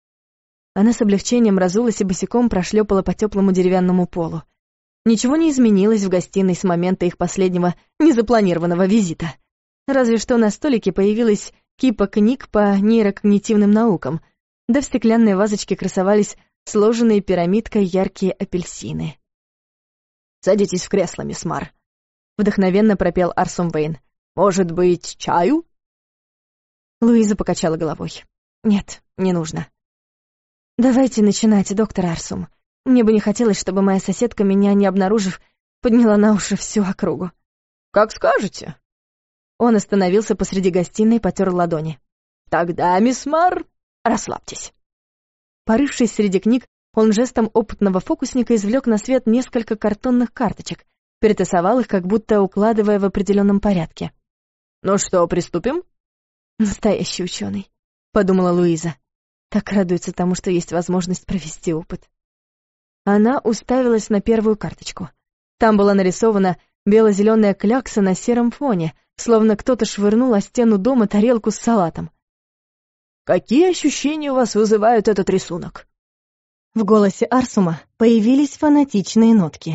[SPEAKER 3] Она с облегчением разулась и босиком прошлепала по теплому деревянному полу. Ничего не изменилось в гостиной с момента их последнего незапланированного визита. Разве что на столике появилась кипа книг по нейрокогнитивным наукам, да в стеклянной вазочке красовались сложенные пирамидкой яркие апельсины.
[SPEAKER 2] «Садитесь в кресло, мисс Мар»,
[SPEAKER 3] — вдохновенно пропел Арсум Вейн.
[SPEAKER 2] «Может быть, чаю?»
[SPEAKER 3] Луиза покачала головой. «Нет, не нужно». «Давайте начинать, доктор Арсум. Мне бы не хотелось, чтобы моя соседка, меня не обнаружив, подняла на уши всю округу».
[SPEAKER 2] «Как скажете».
[SPEAKER 3] Он остановился посреди гостиной и потер ладони.
[SPEAKER 2] «Тогда, мисс Мар, расслабьтесь».
[SPEAKER 3] Порывшись среди книг, он жестом опытного фокусника извлек на свет несколько картонных карточек, перетасовал их, как будто укладывая в определенном порядке.
[SPEAKER 2] «Ну что, приступим?»
[SPEAKER 3] «Настоящий ученый», — подумала Луиза. Так радуется тому, что есть возможность провести опыт. Она уставилась на первую карточку. Там была нарисована бело-зеленая клякса на сером фоне, словно кто-то швырнул о стену дома тарелку с салатом.
[SPEAKER 2] «Какие ощущения у вас вызывает этот рисунок?»
[SPEAKER 3] В голосе Арсума появились фанатичные нотки.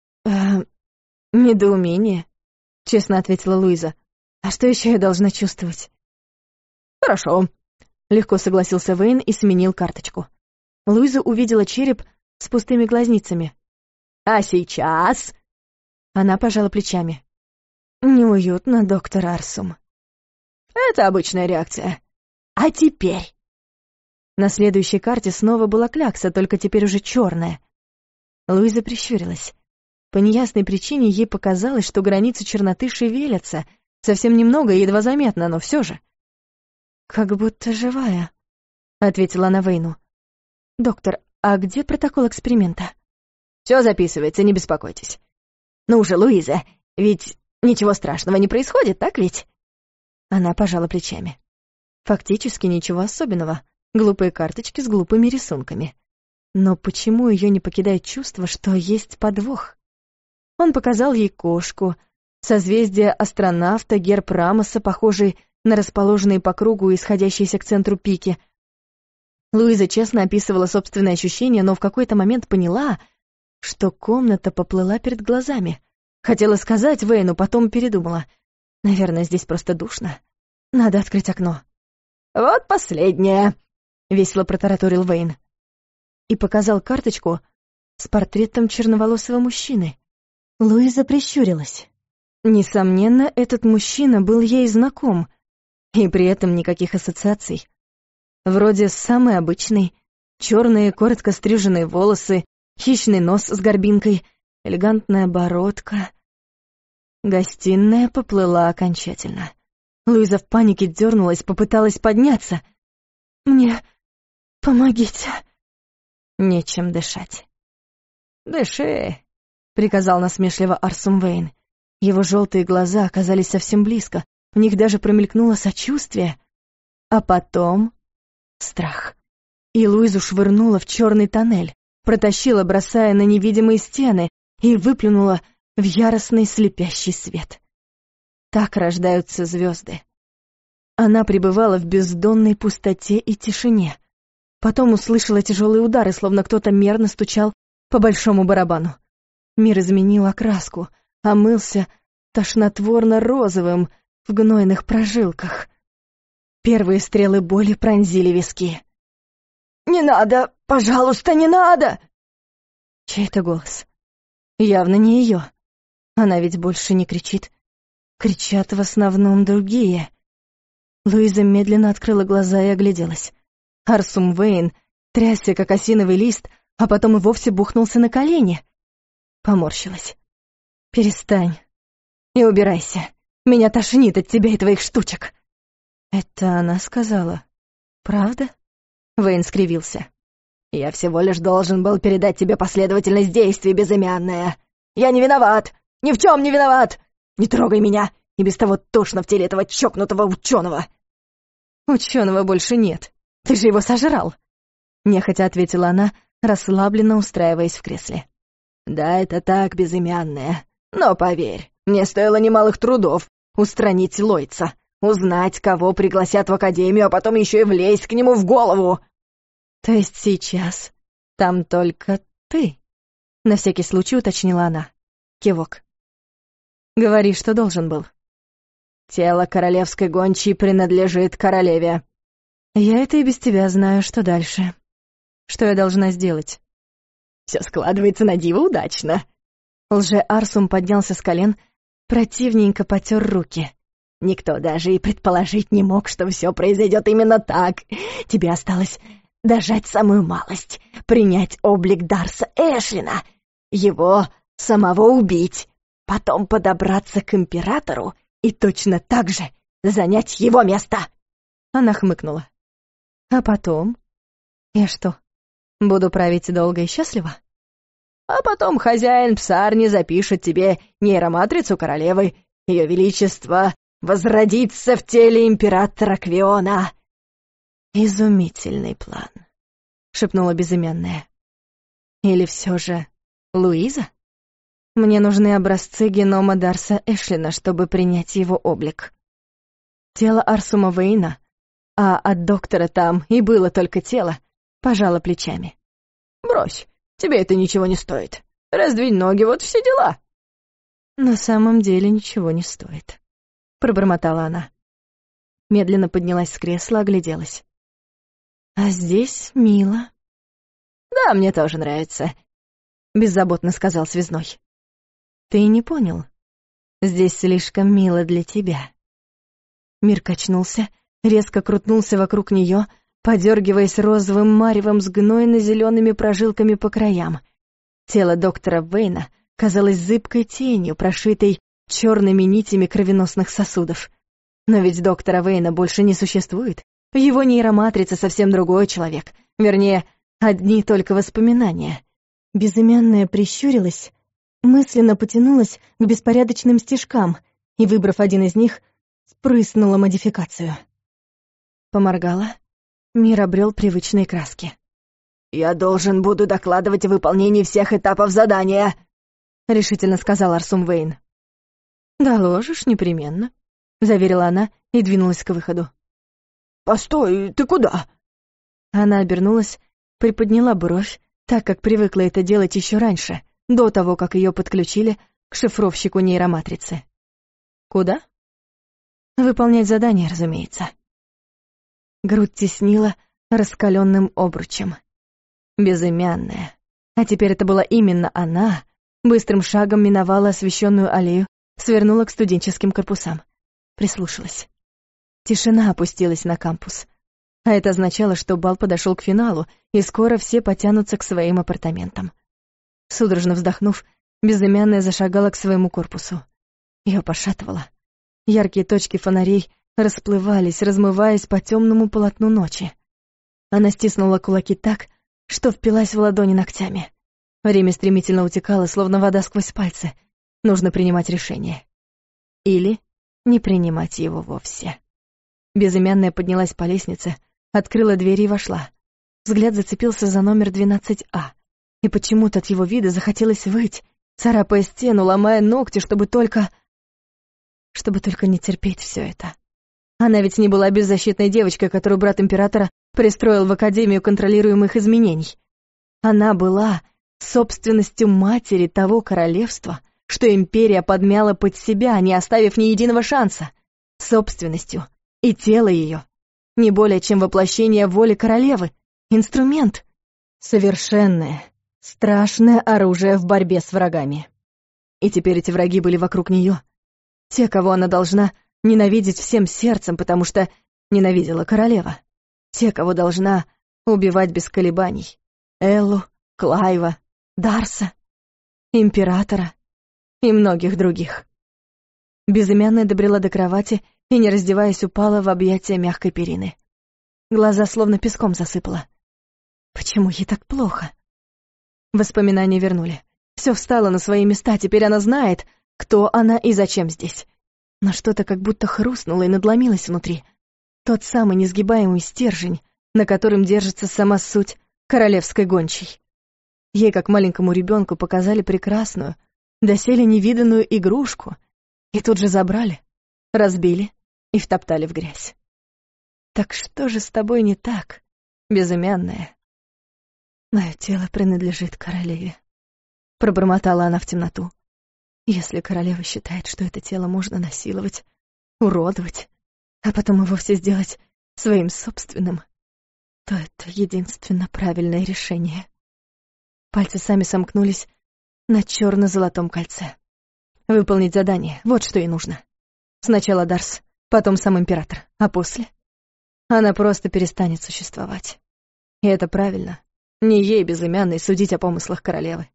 [SPEAKER 3] «Недоумение», — честно ответила Луиза. «А что еще я должна чувствовать?»
[SPEAKER 2] «Хорошо», — легко согласился Вейн и сменил карточку.
[SPEAKER 3] Луиза увидела череп с пустыми глазницами.
[SPEAKER 2] «А сейчас?»
[SPEAKER 3] Она пожала плечами. «Неуютно, доктор Арсум».
[SPEAKER 2] «Это обычная реакция. А теперь?»
[SPEAKER 3] На следующей карте снова была клякса, только теперь уже черная. Луиза прищурилась. По неясной причине ей показалось, что границы черноты шевелятся, совсем немного и едва заметно, но все же. «Как будто живая», — ответила она Вейну. «Доктор, а где протокол эксперимента?»
[SPEAKER 1] «Все записывается, не беспокойтесь. Ну уже, Луиза, ведь ничего страшного не происходит, так ведь?»
[SPEAKER 3] Она пожала плечами. Фактически ничего особенного. Глупые карточки с глупыми рисунками. Но почему ее не покидает чувство, что есть подвох? Он показал ей кошку, созвездие астронавта, герб Рамоса, похожий на расположенные по кругу и исходящиеся к центру пики. Луиза честно описывала собственные ощущения, но в какой-то момент поняла, что комната поплыла перед глазами. Хотела сказать Вейну, потом передумала. Наверное, здесь просто душно. Надо открыть окно.
[SPEAKER 1] «Вот последнее»,
[SPEAKER 3] — весело протараторил Вейн. И показал карточку с портретом черноволосого мужчины. Луиза прищурилась. Несомненно, этот мужчина был ей знаком, и при этом никаких ассоциаций. Вроде самый обычный, черные коротко стриженные волосы, хищный нос с горбинкой, элегантная бородка. Гостиная поплыла окончательно. Луиза в панике дернулась, попыталась подняться. «Мне помогите». Нечем дышать.
[SPEAKER 1] «Дыши»,
[SPEAKER 3] — приказал насмешливо Арсум Вейн. Его желтые глаза оказались совсем близко, в них даже промелькнуло сочувствие. А потом страх. И Луизу швырнула в черный тоннель, протащила, бросая на невидимые стены, и выплюнула в яростный слепящий свет. Так рождаются звезды. Она пребывала в бездонной пустоте и тишине. Потом услышала тяжелые удары, словно кто-то мерно стучал по большому барабану. Мир изменил окраску, омылся тошнотворно-розовым в гнойных прожилках. Первые стрелы боли пронзили виски.
[SPEAKER 1] «Не надо! Пожалуйста, не надо!»
[SPEAKER 3] Чей-то голос. Явно не ее. Она ведь больше не кричит. Кричат в основном другие. Луиза медленно открыла глаза и огляделась. Арсум Вейн трясся, как осиновый лист, а потом и вовсе бухнулся на колени. Поморщилась. «Перестань и убирайся. Меня тошнит от тебя и твоих штучек». Это она сказала. «Правда?» Вейн скривился.
[SPEAKER 1] «Я всего лишь должен был передать тебе последовательность действий, безымянная. Я не виноват! Ни в чем не виноват! Не трогай меня! И без того тошно в теле этого чокнутого ученого!»
[SPEAKER 3] «Ученого больше нет. Ты же его сожрал!» Нехотя ответила она, расслабленно устраиваясь в кресле.
[SPEAKER 1] «Да, это так, безымянная. Но поверь, мне стоило немалых трудов устранить Лойца, узнать, кого пригласят в академию, а потом еще и влезть к нему в голову».
[SPEAKER 3] «То есть сейчас там только ты?» На всякий случай уточнила она. Кивок. «Говори, что должен был».
[SPEAKER 1] «Тело королевской гончей принадлежит королеве».
[SPEAKER 3] «Я это и без тебя знаю, что дальше. Что я должна сделать?»
[SPEAKER 1] «Все складывается на диво удачно».
[SPEAKER 3] Лже-Арсум поднялся с колен, противненько потер руки.
[SPEAKER 1] «Никто даже и предположить не мог, что все произойдет именно так. Тебе осталось дожать самую малость, принять облик Дарса Эшлина, его самого убить, потом подобраться к императору и точно так же занять его место».
[SPEAKER 3] Она хмыкнула. «А потом? Я что, буду править долго и счастливо?»
[SPEAKER 1] «А потом хозяин псарни запишет тебе нейроматрицу королевы. Ее величество возродится в теле императора Квиона».
[SPEAKER 3] «Изумительный план», — шепнула безымянная. «Или все же Луиза? Мне нужны образцы генома Дарса Эшлина, чтобы принять его облик. Тело Арсума Вейна, а от доктора там и было только тело, пожала плечами.
[SPEAKER 1] «Брось, тебе это ничего не стоит. Раздвинь ноги, вот все дела».
[SPEAKER 3] «На самом деле ничего не стоит», — пробормотала она. Медленно поднялась с кресла, огляделась. «А здесь мило».
[SPEAKER 1] «Да, мне тоже нравится»,
[SPEAKER 3] — беззаботно сказал связной. «Ты не понял. Здесь слишком мило для тебя». Мир качнулся, резко крутнулся вокруг нее, подергиваясь розовым маревом с гнойно-зелеными прожилками по краям. Тело доктора Вейна казалось зыбкой тенью, прошитой черными нитями кровеносных сосудов. Но ведь доктора Вейна больше не существует. В его нейроматрице совсем другой человек. Вернее, одни только воспоминания. Безымянная прищурилась, мысленно потянулась к беспорядочным стежкам и, выбрав один из них, спрыснула модификацию. Поморгала. Мир обрел привычные краски.
[SPEAKER 2] «Я должен буду докладывать о выполнении всех этапов задания», — решительно сказал Арсум Вейн.
[SPEAKER 3] «Доложишь непременно», — заверила она и двинулась к выходу.
[SPEAKER 2] «Постой, ты куда?»
[SPEAKER 3] Она обернулась, приподняла бровь, так как привыкла это делать еще раньше, до того, как ее подключили к шифровщику нейроматрицы. «Куда?» «Выполнять задание, разумеется». Грудь теснила раскаленным обручем. Безымянная. А теперь это была именно она. Быстрым шагом миновала освещенную аллею, свернула к студенческим корпусам. Прислушалась. Тишина опустилась на кампус. А это означало, что бал подошел к финалу, и скоро все потянутся к своим апартаментам. Судорожно вздохнув, безымянная зашагала к своему корпусу. Ее пошатывало. Яркие точки фонарей расплывались, размываясь по темному полотну ночи. Она стиснула кулаки так, что впилась в ладони ногтями. Время стремительно утекало, словно вода сквозь пальцы. Нужно принимать решение. Или не принимать его вовсе. Безымянная поднялась по лестнице, открыла дверь и вошла. Взгляд зацепился за номер 12А. И почему-то от его вида захотелось выть, царапая стену, ломая ногти, чтобы только не терпеть все это. Она ведь не была беззащитной девочкой, которую брат императора пристроил в Академию контролируемых изменений. Она была собственностью матери того королевства, что империя подмяла под себя, не оставив ни единого шанса. Собственностью. И тело ее. Не более чем воплощение воли королевы. Инструмент. Совершенное, страшное оружие в борьбе с врагами. И теперь эти враги были вокруг нее. Те, кого она должна ненавидеть всем сердцем, потому что ненавидела королева. Те, кого должна убивать без колебаний. Эллу, Клайва, Дарса, императора и многих других. Безымянная добрела до кровати и, не раздеваясь, упала в объятия мягкой перины. Глаза словно песком засыпала. Почему ей так плохо? Воспоминания вернули. Все встало на свои места, теперь она знает, кто она и зачем здесь. Но что-то как будто хрустнуло и надломилось внутри. Тот самый несгибаемый стержень, на котором держится сама суть королевской гончей. Ей, как маленькому ребенку, показали прекрасную, доселе невиданную игрушку, и тут же забрали, разбили и втоптали в грязь. Так что же с тобой не так, безымянная? Мое тело принадлежит королеве, пробормотала она в темноту. Если королева считает, что это тело можно насиловать, уродовать, а потом и вовсе сделать своим собственным, то это единственно правильное решение. Пальцы сами сомкнулись на черно-золотом кольце. Выполнить задание — вот что ей нужно. Сначала Дарс, потом сам император, а после она просто перестанет существовать. И это правильно. Не ей, безымянной, судить о помыслах королевы.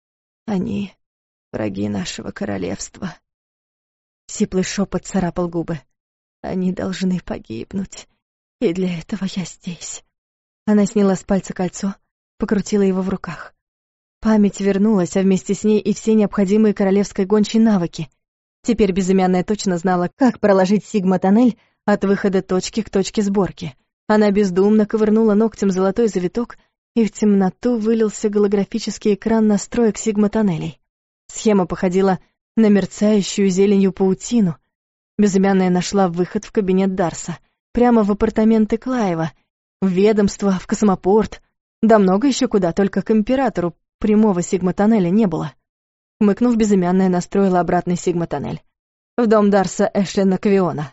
[SPEAKER 3] Они — враги нашего королевства. Сиплый шепот царапал губы. Они должны погибнуть. И для этого я здесь. Она сняла с пальца кольцо, покрутила его в руках. Память вернулась, а вместе с ней и все необходимые королевской гончей навыки. Теперь безымянная точно знала, как проложить сигма-тоннель от выхода точки к точке сборки. Она бездумно ковырнула ногтем золотой завиток, и в темноту вылился голографический экран настроек сигма-тоннелей. Схема походила на мерцающую зеленью паутину. Безымянная нашла выход в кабинет Дарса, прямо в апартаменты Клаева, в ведомство, в космопорт, да много еще куда, только к императору прямого сигма-тоннеля не было. Хмыкнув, безымянная настроила обратный сигма-тоннель. В дом Дарса Эшлина Квиона.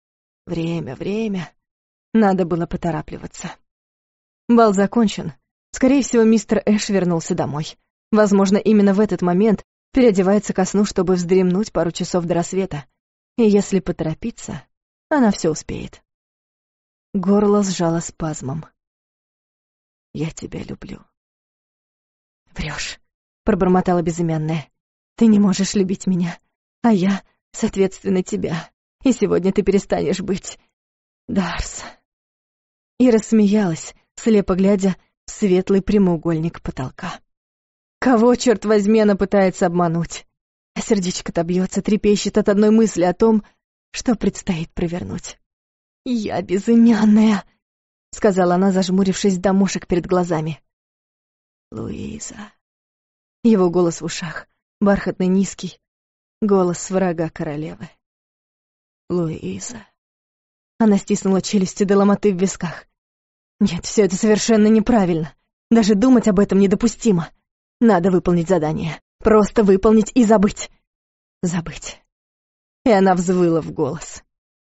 [SPEAKER 3] Время. Надо было поторапливаться. Бал закончен. Скорее всего, мистер Эш вернулся домой. Возможно, именно в этот момент переодевается ко сну, чтобы вздремнуть пару часов до рассвета. И если поторопиться, она все успеет. Горло сжало спазмом. «Я тебя люблю». Врешь.
[SPEAKER 1] пробормотала безымянная. «Ты не можешь любить меня, а я, соответственно, тебя. И сегодня ты перестанешь быть... Дарс». И рассмеялась, слепо глядя в светлый прямоугольник потолка. Кого, черт возьми, она пытается обмануть? А сердечко-то бьется, трепещет от одной мысли о том, что предстоит провернуть. «Я безымянная», — сказала она, зажмурившись до мушек перед глазами. «Луиза». Его голос в ушах, бархатный, низкий, голос врага королевы. «Луиза». Она стиснула челюсти до ломоты в висках. Нет, все это совершенно неправильно. Даже думать об этом недопустимо. Надо выполнить задание. Просто выполнить и забыть. Забыть. И она взвыла в голос.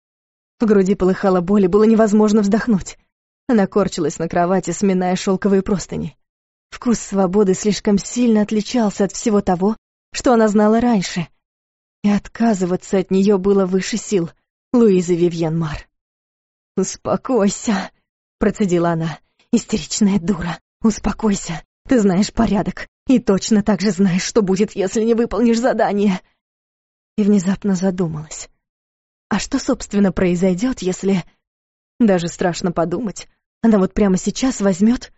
[SPEAKER 1] В груди полыхала боль, и было невозможно вздохнуть. Она корчилась на кровати, сминая шелковые простыни. Вкус свободы слишком сильно отличался от всего того, что она знала раньше. И отказываться от нее было выше сил Луизы Вивьен Мар. «Успокойся», — процедила она. «Истеричная дура, успокойся. Ты знаешь порядок, и точно так же знаешь, что будет, если не выполнишь задание». И внезапно задумалась. А что, собственно, произойдет, если... Даже страшно подумать. Она вот прямо сейчас возьмет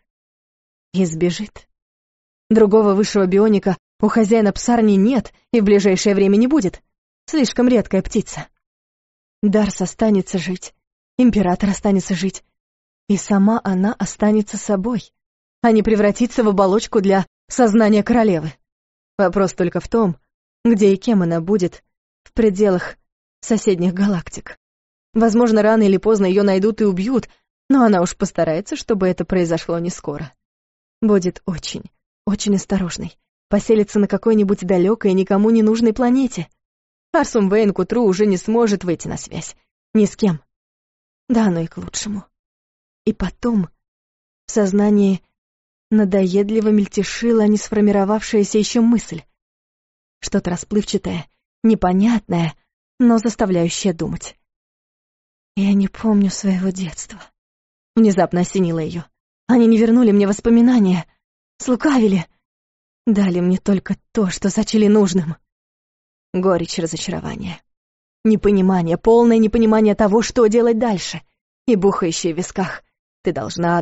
[SPEAKER 1] и сбежит. Другого высшего бионика у хозяина псарни нет и в ближайшее время не будет. Слишком редкая птица. Дарс останется жить, император останется жить, и сама она останется собой, а не превратится в оболочку для сознания королевы. Вопрос только в том, где и кем она будет в пределах соседних галактик. Возможно, рано или поздно ее найдут и убьют, но она уж постарается, чтобы это произошло не скоро. Будет очень, очень осторожной, поселится на какой-нибудь далекой и никому не нужной планете. Арсум Вейн к утру уже не сможет выйти на связь. Ни с кем. Да, оно и к лучшему. И потом в сознании надоедливо мельтешила несформировавшаяся еще мысль. Что-то расплывчатое, непонятное, но заставляющее думать. Я не помню своего детства. Внезапно осенило ее. Они не вернули мне воспоминания, слукавили, дали мне только то, что сочли нужным. Горечь разочарования. Непонимание, полное непонимание того, что делать дальше. И бухающее в висках. Ты должна.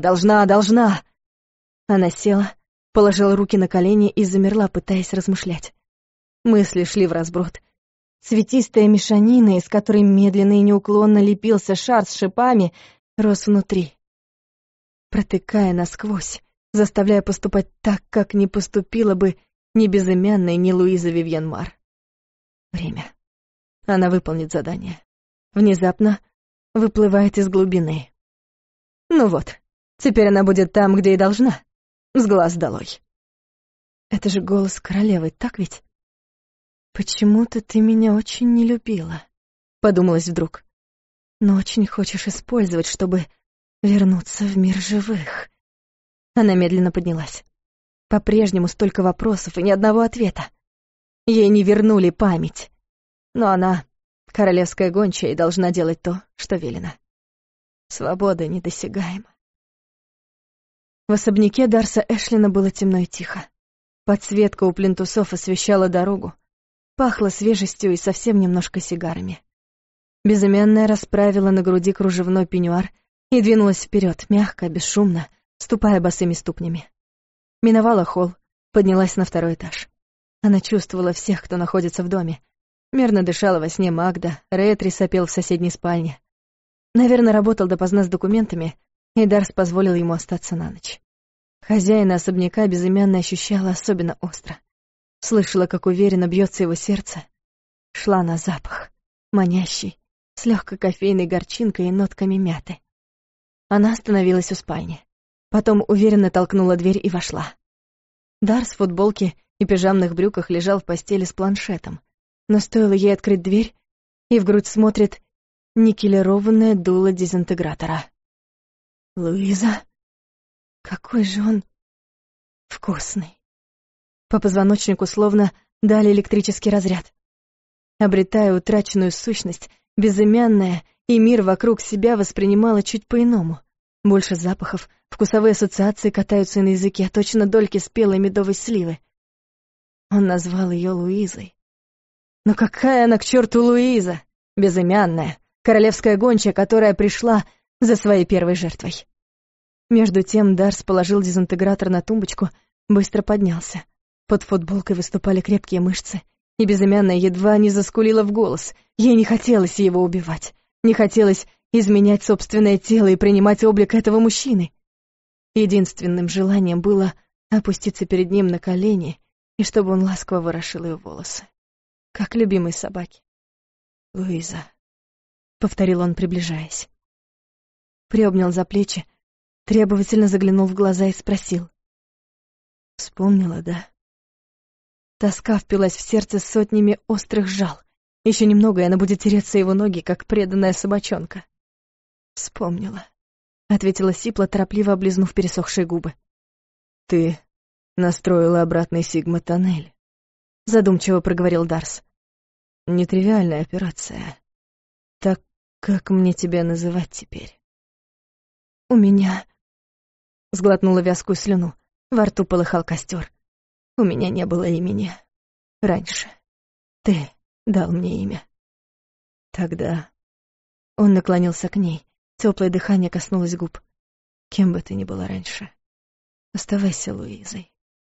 [SPEAKER 1] Она села, положила руки на колени и замерла, пытаясь размышлять. Мысли шли вразброд. Цветистая мешанина, из которой медленно и неуклонно лепился шар с шипами, рос внутри, протыкая насквозь, заставляя поступать так, как не поступила бы ни безымянная, ни Луиза Вивьен Мар. Время. Она выполнит задание. Внезапно выплывает из глубины. Ну вот, теперь она будет там, где и должна. С глаз долой. Это же голос королевы, так ведь? «Почему-то ты меня очень не любила», — подумалось вдруг. «Но очень хочешь использовать, чтобы вернуться в мир живых». Она медленно поднялась. По-прежнему столько вопросов и ни одного ответа. Ей не вернули память. Но она, королевская гончая, и должна делать то, что велено. Свобода недосягаема. В особняке Дарса Эшлина было темно и тихо. Подсветка у плинтусов освещала дорогу. Пахло свежестью и совсем немножко сигарами. Безымянная расправила на груди кружевной пеньюар и двинулась вперед, мягко, бесшумно, ступая босыми ступнями. Миновала холл, поднялась на второй этаж. Она чувствовала всех, кто находится в доме. Мерно дышала во сне Магда, Ретри сопел в соседней спальне. Наверное, работал допоздна с документами, и Дарс позволил ему остаться на ночь. Хозяина особняка безымянная ощущала особенно остро. Слышала, как уверенно бьется его сердце. Шла на запах, манящий, с легкой кофейной горчинкой и нотками мяты. Она остановилась у спальни. Потом уверенно толкнула дверь и вошла. Дарс в футболке и пижамных брюках лежал в постели с планшетом. Но стоило ей открыть дверь, и в грудь смотрит никелированное дуло дезинтегратора. «Луиза, какой же он вкусный!» По позвоночнику словно дали электрический разряд. Обретая утраченную сущность, безымянная и мир вокруг себя воспринимала чуть по-иному. Больше запахов, вкусовые ассоциации катаются на языке, точно дольки спелой медовой сливы. Он назвал ее Луизой. Но какая она к черту Луиза? Безымянная, королевская гончая, которая пришла за своей первой жертвой. Между тем Дарс положил дезинтегратор на тумбочку, быстро поднялся. Под футболкой выступали крепкие мышцы, и безымянная едва не заскулила в голос. Ей не хотелось его убивать, не хотелось изменять собственное тело и принимать облик этого мужчины. Единственным желанием было опуститься перед ним на колени и чтобы он ласково ворошил ее волосы, как любимой собаке. «Луиза», — повторил он, приближаясь. Приобнял за плечи, требовательно заглянул в глаза и спросил. «Вспомнила, да?» Тоска впилась в сердце сотнями острых жал. Еще немного, и она будет тереться его ноги, как преданная собачонка. «Вспомнила», — ответила сипло, торопливо облизнув пересохшие губы. «Ты настроила обратный Сигма-тоннель», — задумчиво проговорил Дарс. «Нетривиальная операция. Так как мне тебя называть теперь?» «У меня...» — сглотнула вязкую слюну. Во рту полыхал костер. «У меня не было имени. Раньше. Ты дал мне имя». «Тогда...» Он наклонился к ней. Теплое дыхание коснулось губ. «Кем бы ты ни была раньше, оставайся Луизой.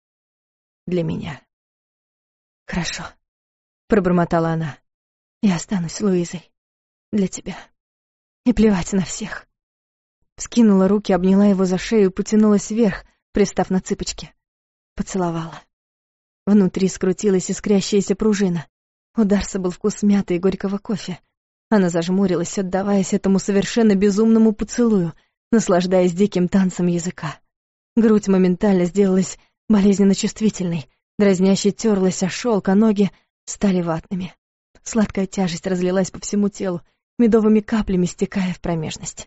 [SPEAKER 1] Для меня». «Хорошо», — пробормотала она. «Я останусь Луизой. Для тебя. И плевать на всех». Скинула руки, обняла его за шею и потянулась вверх, пристав на цыпочки. Поцеловала. Внутри скрутилась искрящаяся пружина. У Дарса был вкус мяты и горького кофе. Она зажмурилась, отдаваясь этому совершенно безумному поцелую, наслаждаясь диким танцем языка. Грудь моментально сделалась болезненно чувствительной, дразняще терлась о шелк, а ноги стали ватными. Сладкая тяжесть разлилась по всему телу, медовыми каплями стекая в промежность.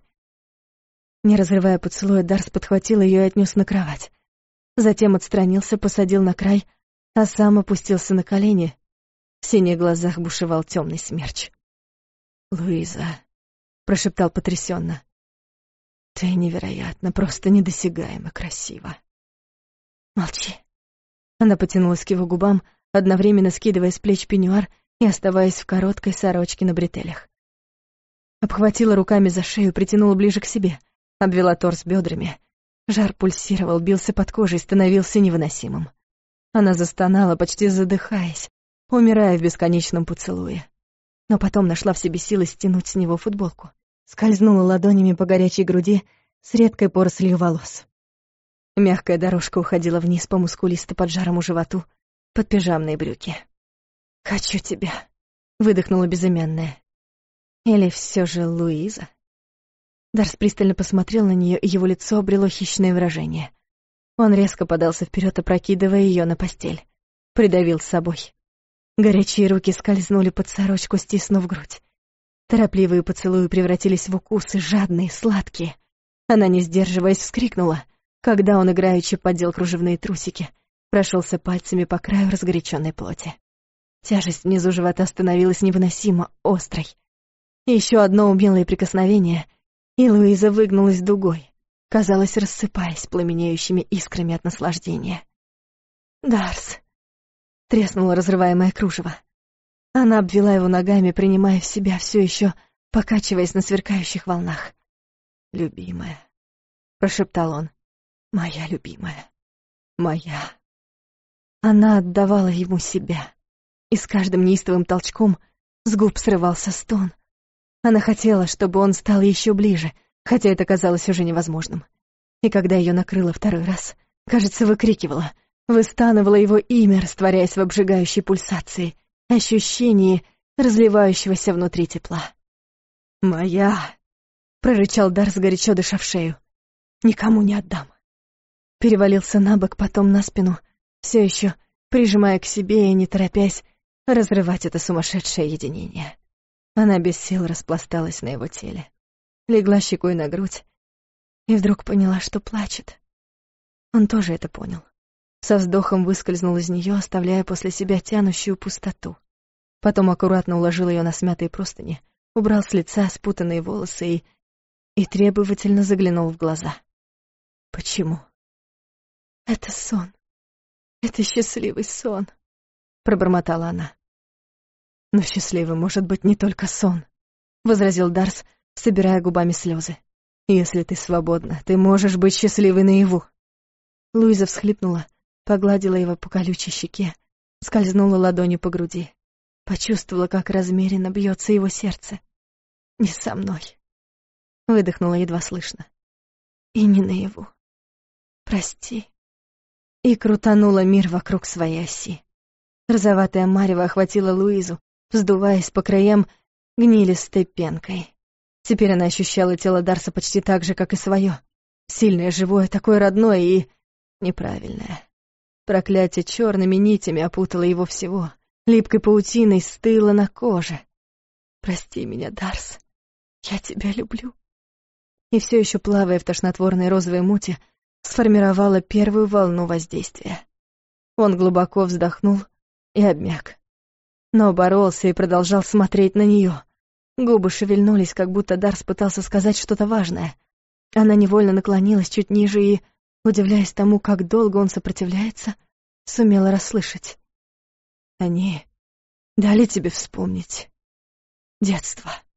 [SPEAKER 1] Не разрывая поцелуя, Дарс подхватил ее и отнес на кровать. Затем отстранился, посадил на край, а сам опустился на колени. В синих глазах бушевал темный смерч. «Луиза», — прошептал потрясенно, — «ты невероятно, просто недосягаемо красива». «Молчи». Она потянулась к его губам, одновременно скидывая с плеч пеньюар и оставаясь в короткой сорочке на бретелях. Обхватила руками за шею, притянула ближе к себе, обвела торс бедрами. Жар пульсировал, бился под кожей, становился невыносимым. Она застонала, почти задыхаясь, умирая в бесконечном поцелуе. Но потом нашла в себе силы стянуть с него футболку. Скользнула ладонями по горячей груди с редкой порослью волос. Мягкая дорожка уходила вниз по мускулисто-поджарому животу, под пижамные брюки. «Хочу тебя», — выдохнула безымянная. Или все же Луиза? Дарс пристально посмотрел на нее, и его лицо обрело хищное выражение. Он резко подался вперед, опрокидывая ее на постель. Придавил с собой. Горячие руки скользнули под сорочку, стиснув грудь. Торопливые поцелуи превратились в укусы, жадные, сладкие. Она, не сдерживаясь, вскрикнула, когда он играючи поддел кружевные трусики, прошелся пальцами по краю разгоряченной плоти. Тяжесть внизу живота становилась невыносимо острой. Еще одно умелое прикосновение, и Луиза выгнулась дугой, казалось, рассыпаясь пламенеющими искрами от наслаждения. «Дарс!» — треснуло разрываемое кружево. Она обвела его ногами, принимая в себя, все еще покачиваясь на сверкающих волнах. «Любимая», — прошептал он, — «моя любимая, моя». Она отдавала ему себя, и с каждым неистовым толчком с губ срывался стон. Она хотела, чтобы он стал еще ближе, хотя это казалось уже невозможным. И когда ее накрыло второй раз, кажется, выкрикивала, выстанывала его имя, растворяясь в обжигающей пульсации, ощущении разливающегося внутри тепла. «Моя!» — прорычал Дарс, горячо дыша в шею. «Никому не отдам». Перевалился на бок, потом на спину, все еще прижимая к себе и, не торопясь, разрывать это сумасшедшее единение. Она без сил распласталась на его теле, легла щекой на грудь и вдруг поняла, что плачет. Он тоже это понял. Со вздохом выскользнул из нее, оставляя после себя тянущую пустоту. Потом аккуратно уложил ее на смятые простыни, убрал с лица спутанные волосы и требовательно заглянул в глаза. «Почему?» «Это сон. Это счастливый сон», — пробормотала она. «Но счастливым может быть не только сон», — возразил Дарс, собирая губами слезы. «Если ты свободна, ты можешь быть счастливой наяву». Луиза всхлипнула, погладила его по колючей щеке, скользнула ладонью по груди. Почувствовала, как размеренно бьется его сердце. «Не со мной», — выдохнула едва слышно. «И не наяву. Прости». И крутанула мир вокруг своей оси. Розоватая марево охватила Луизу, вздуваясь по краям гнилистой пенкой. Теперь она ощущала тело Дарса почти так же, как и свое. Сильное, живое, такое родное и неправильное. Проклятие черными нитями опутало его всего, липкой паутиной стыло на коже. «Прости меня, Дарс, я тебя люблю». И все еще плавая в тошнотворной розовой мути, сформировала первую волну воздействия. Он глубоко вздохнул и обмяк. Но боролся и продолжал смотреть на нее. Губы шевельнулись, как будто Дарс пытался сказать что-то важное. Она невольно наклонилась чуть ниже и, удивляясь тому, как долго он сопротивляется, сумела расслышать. «Они дали тебе вспомнить детство».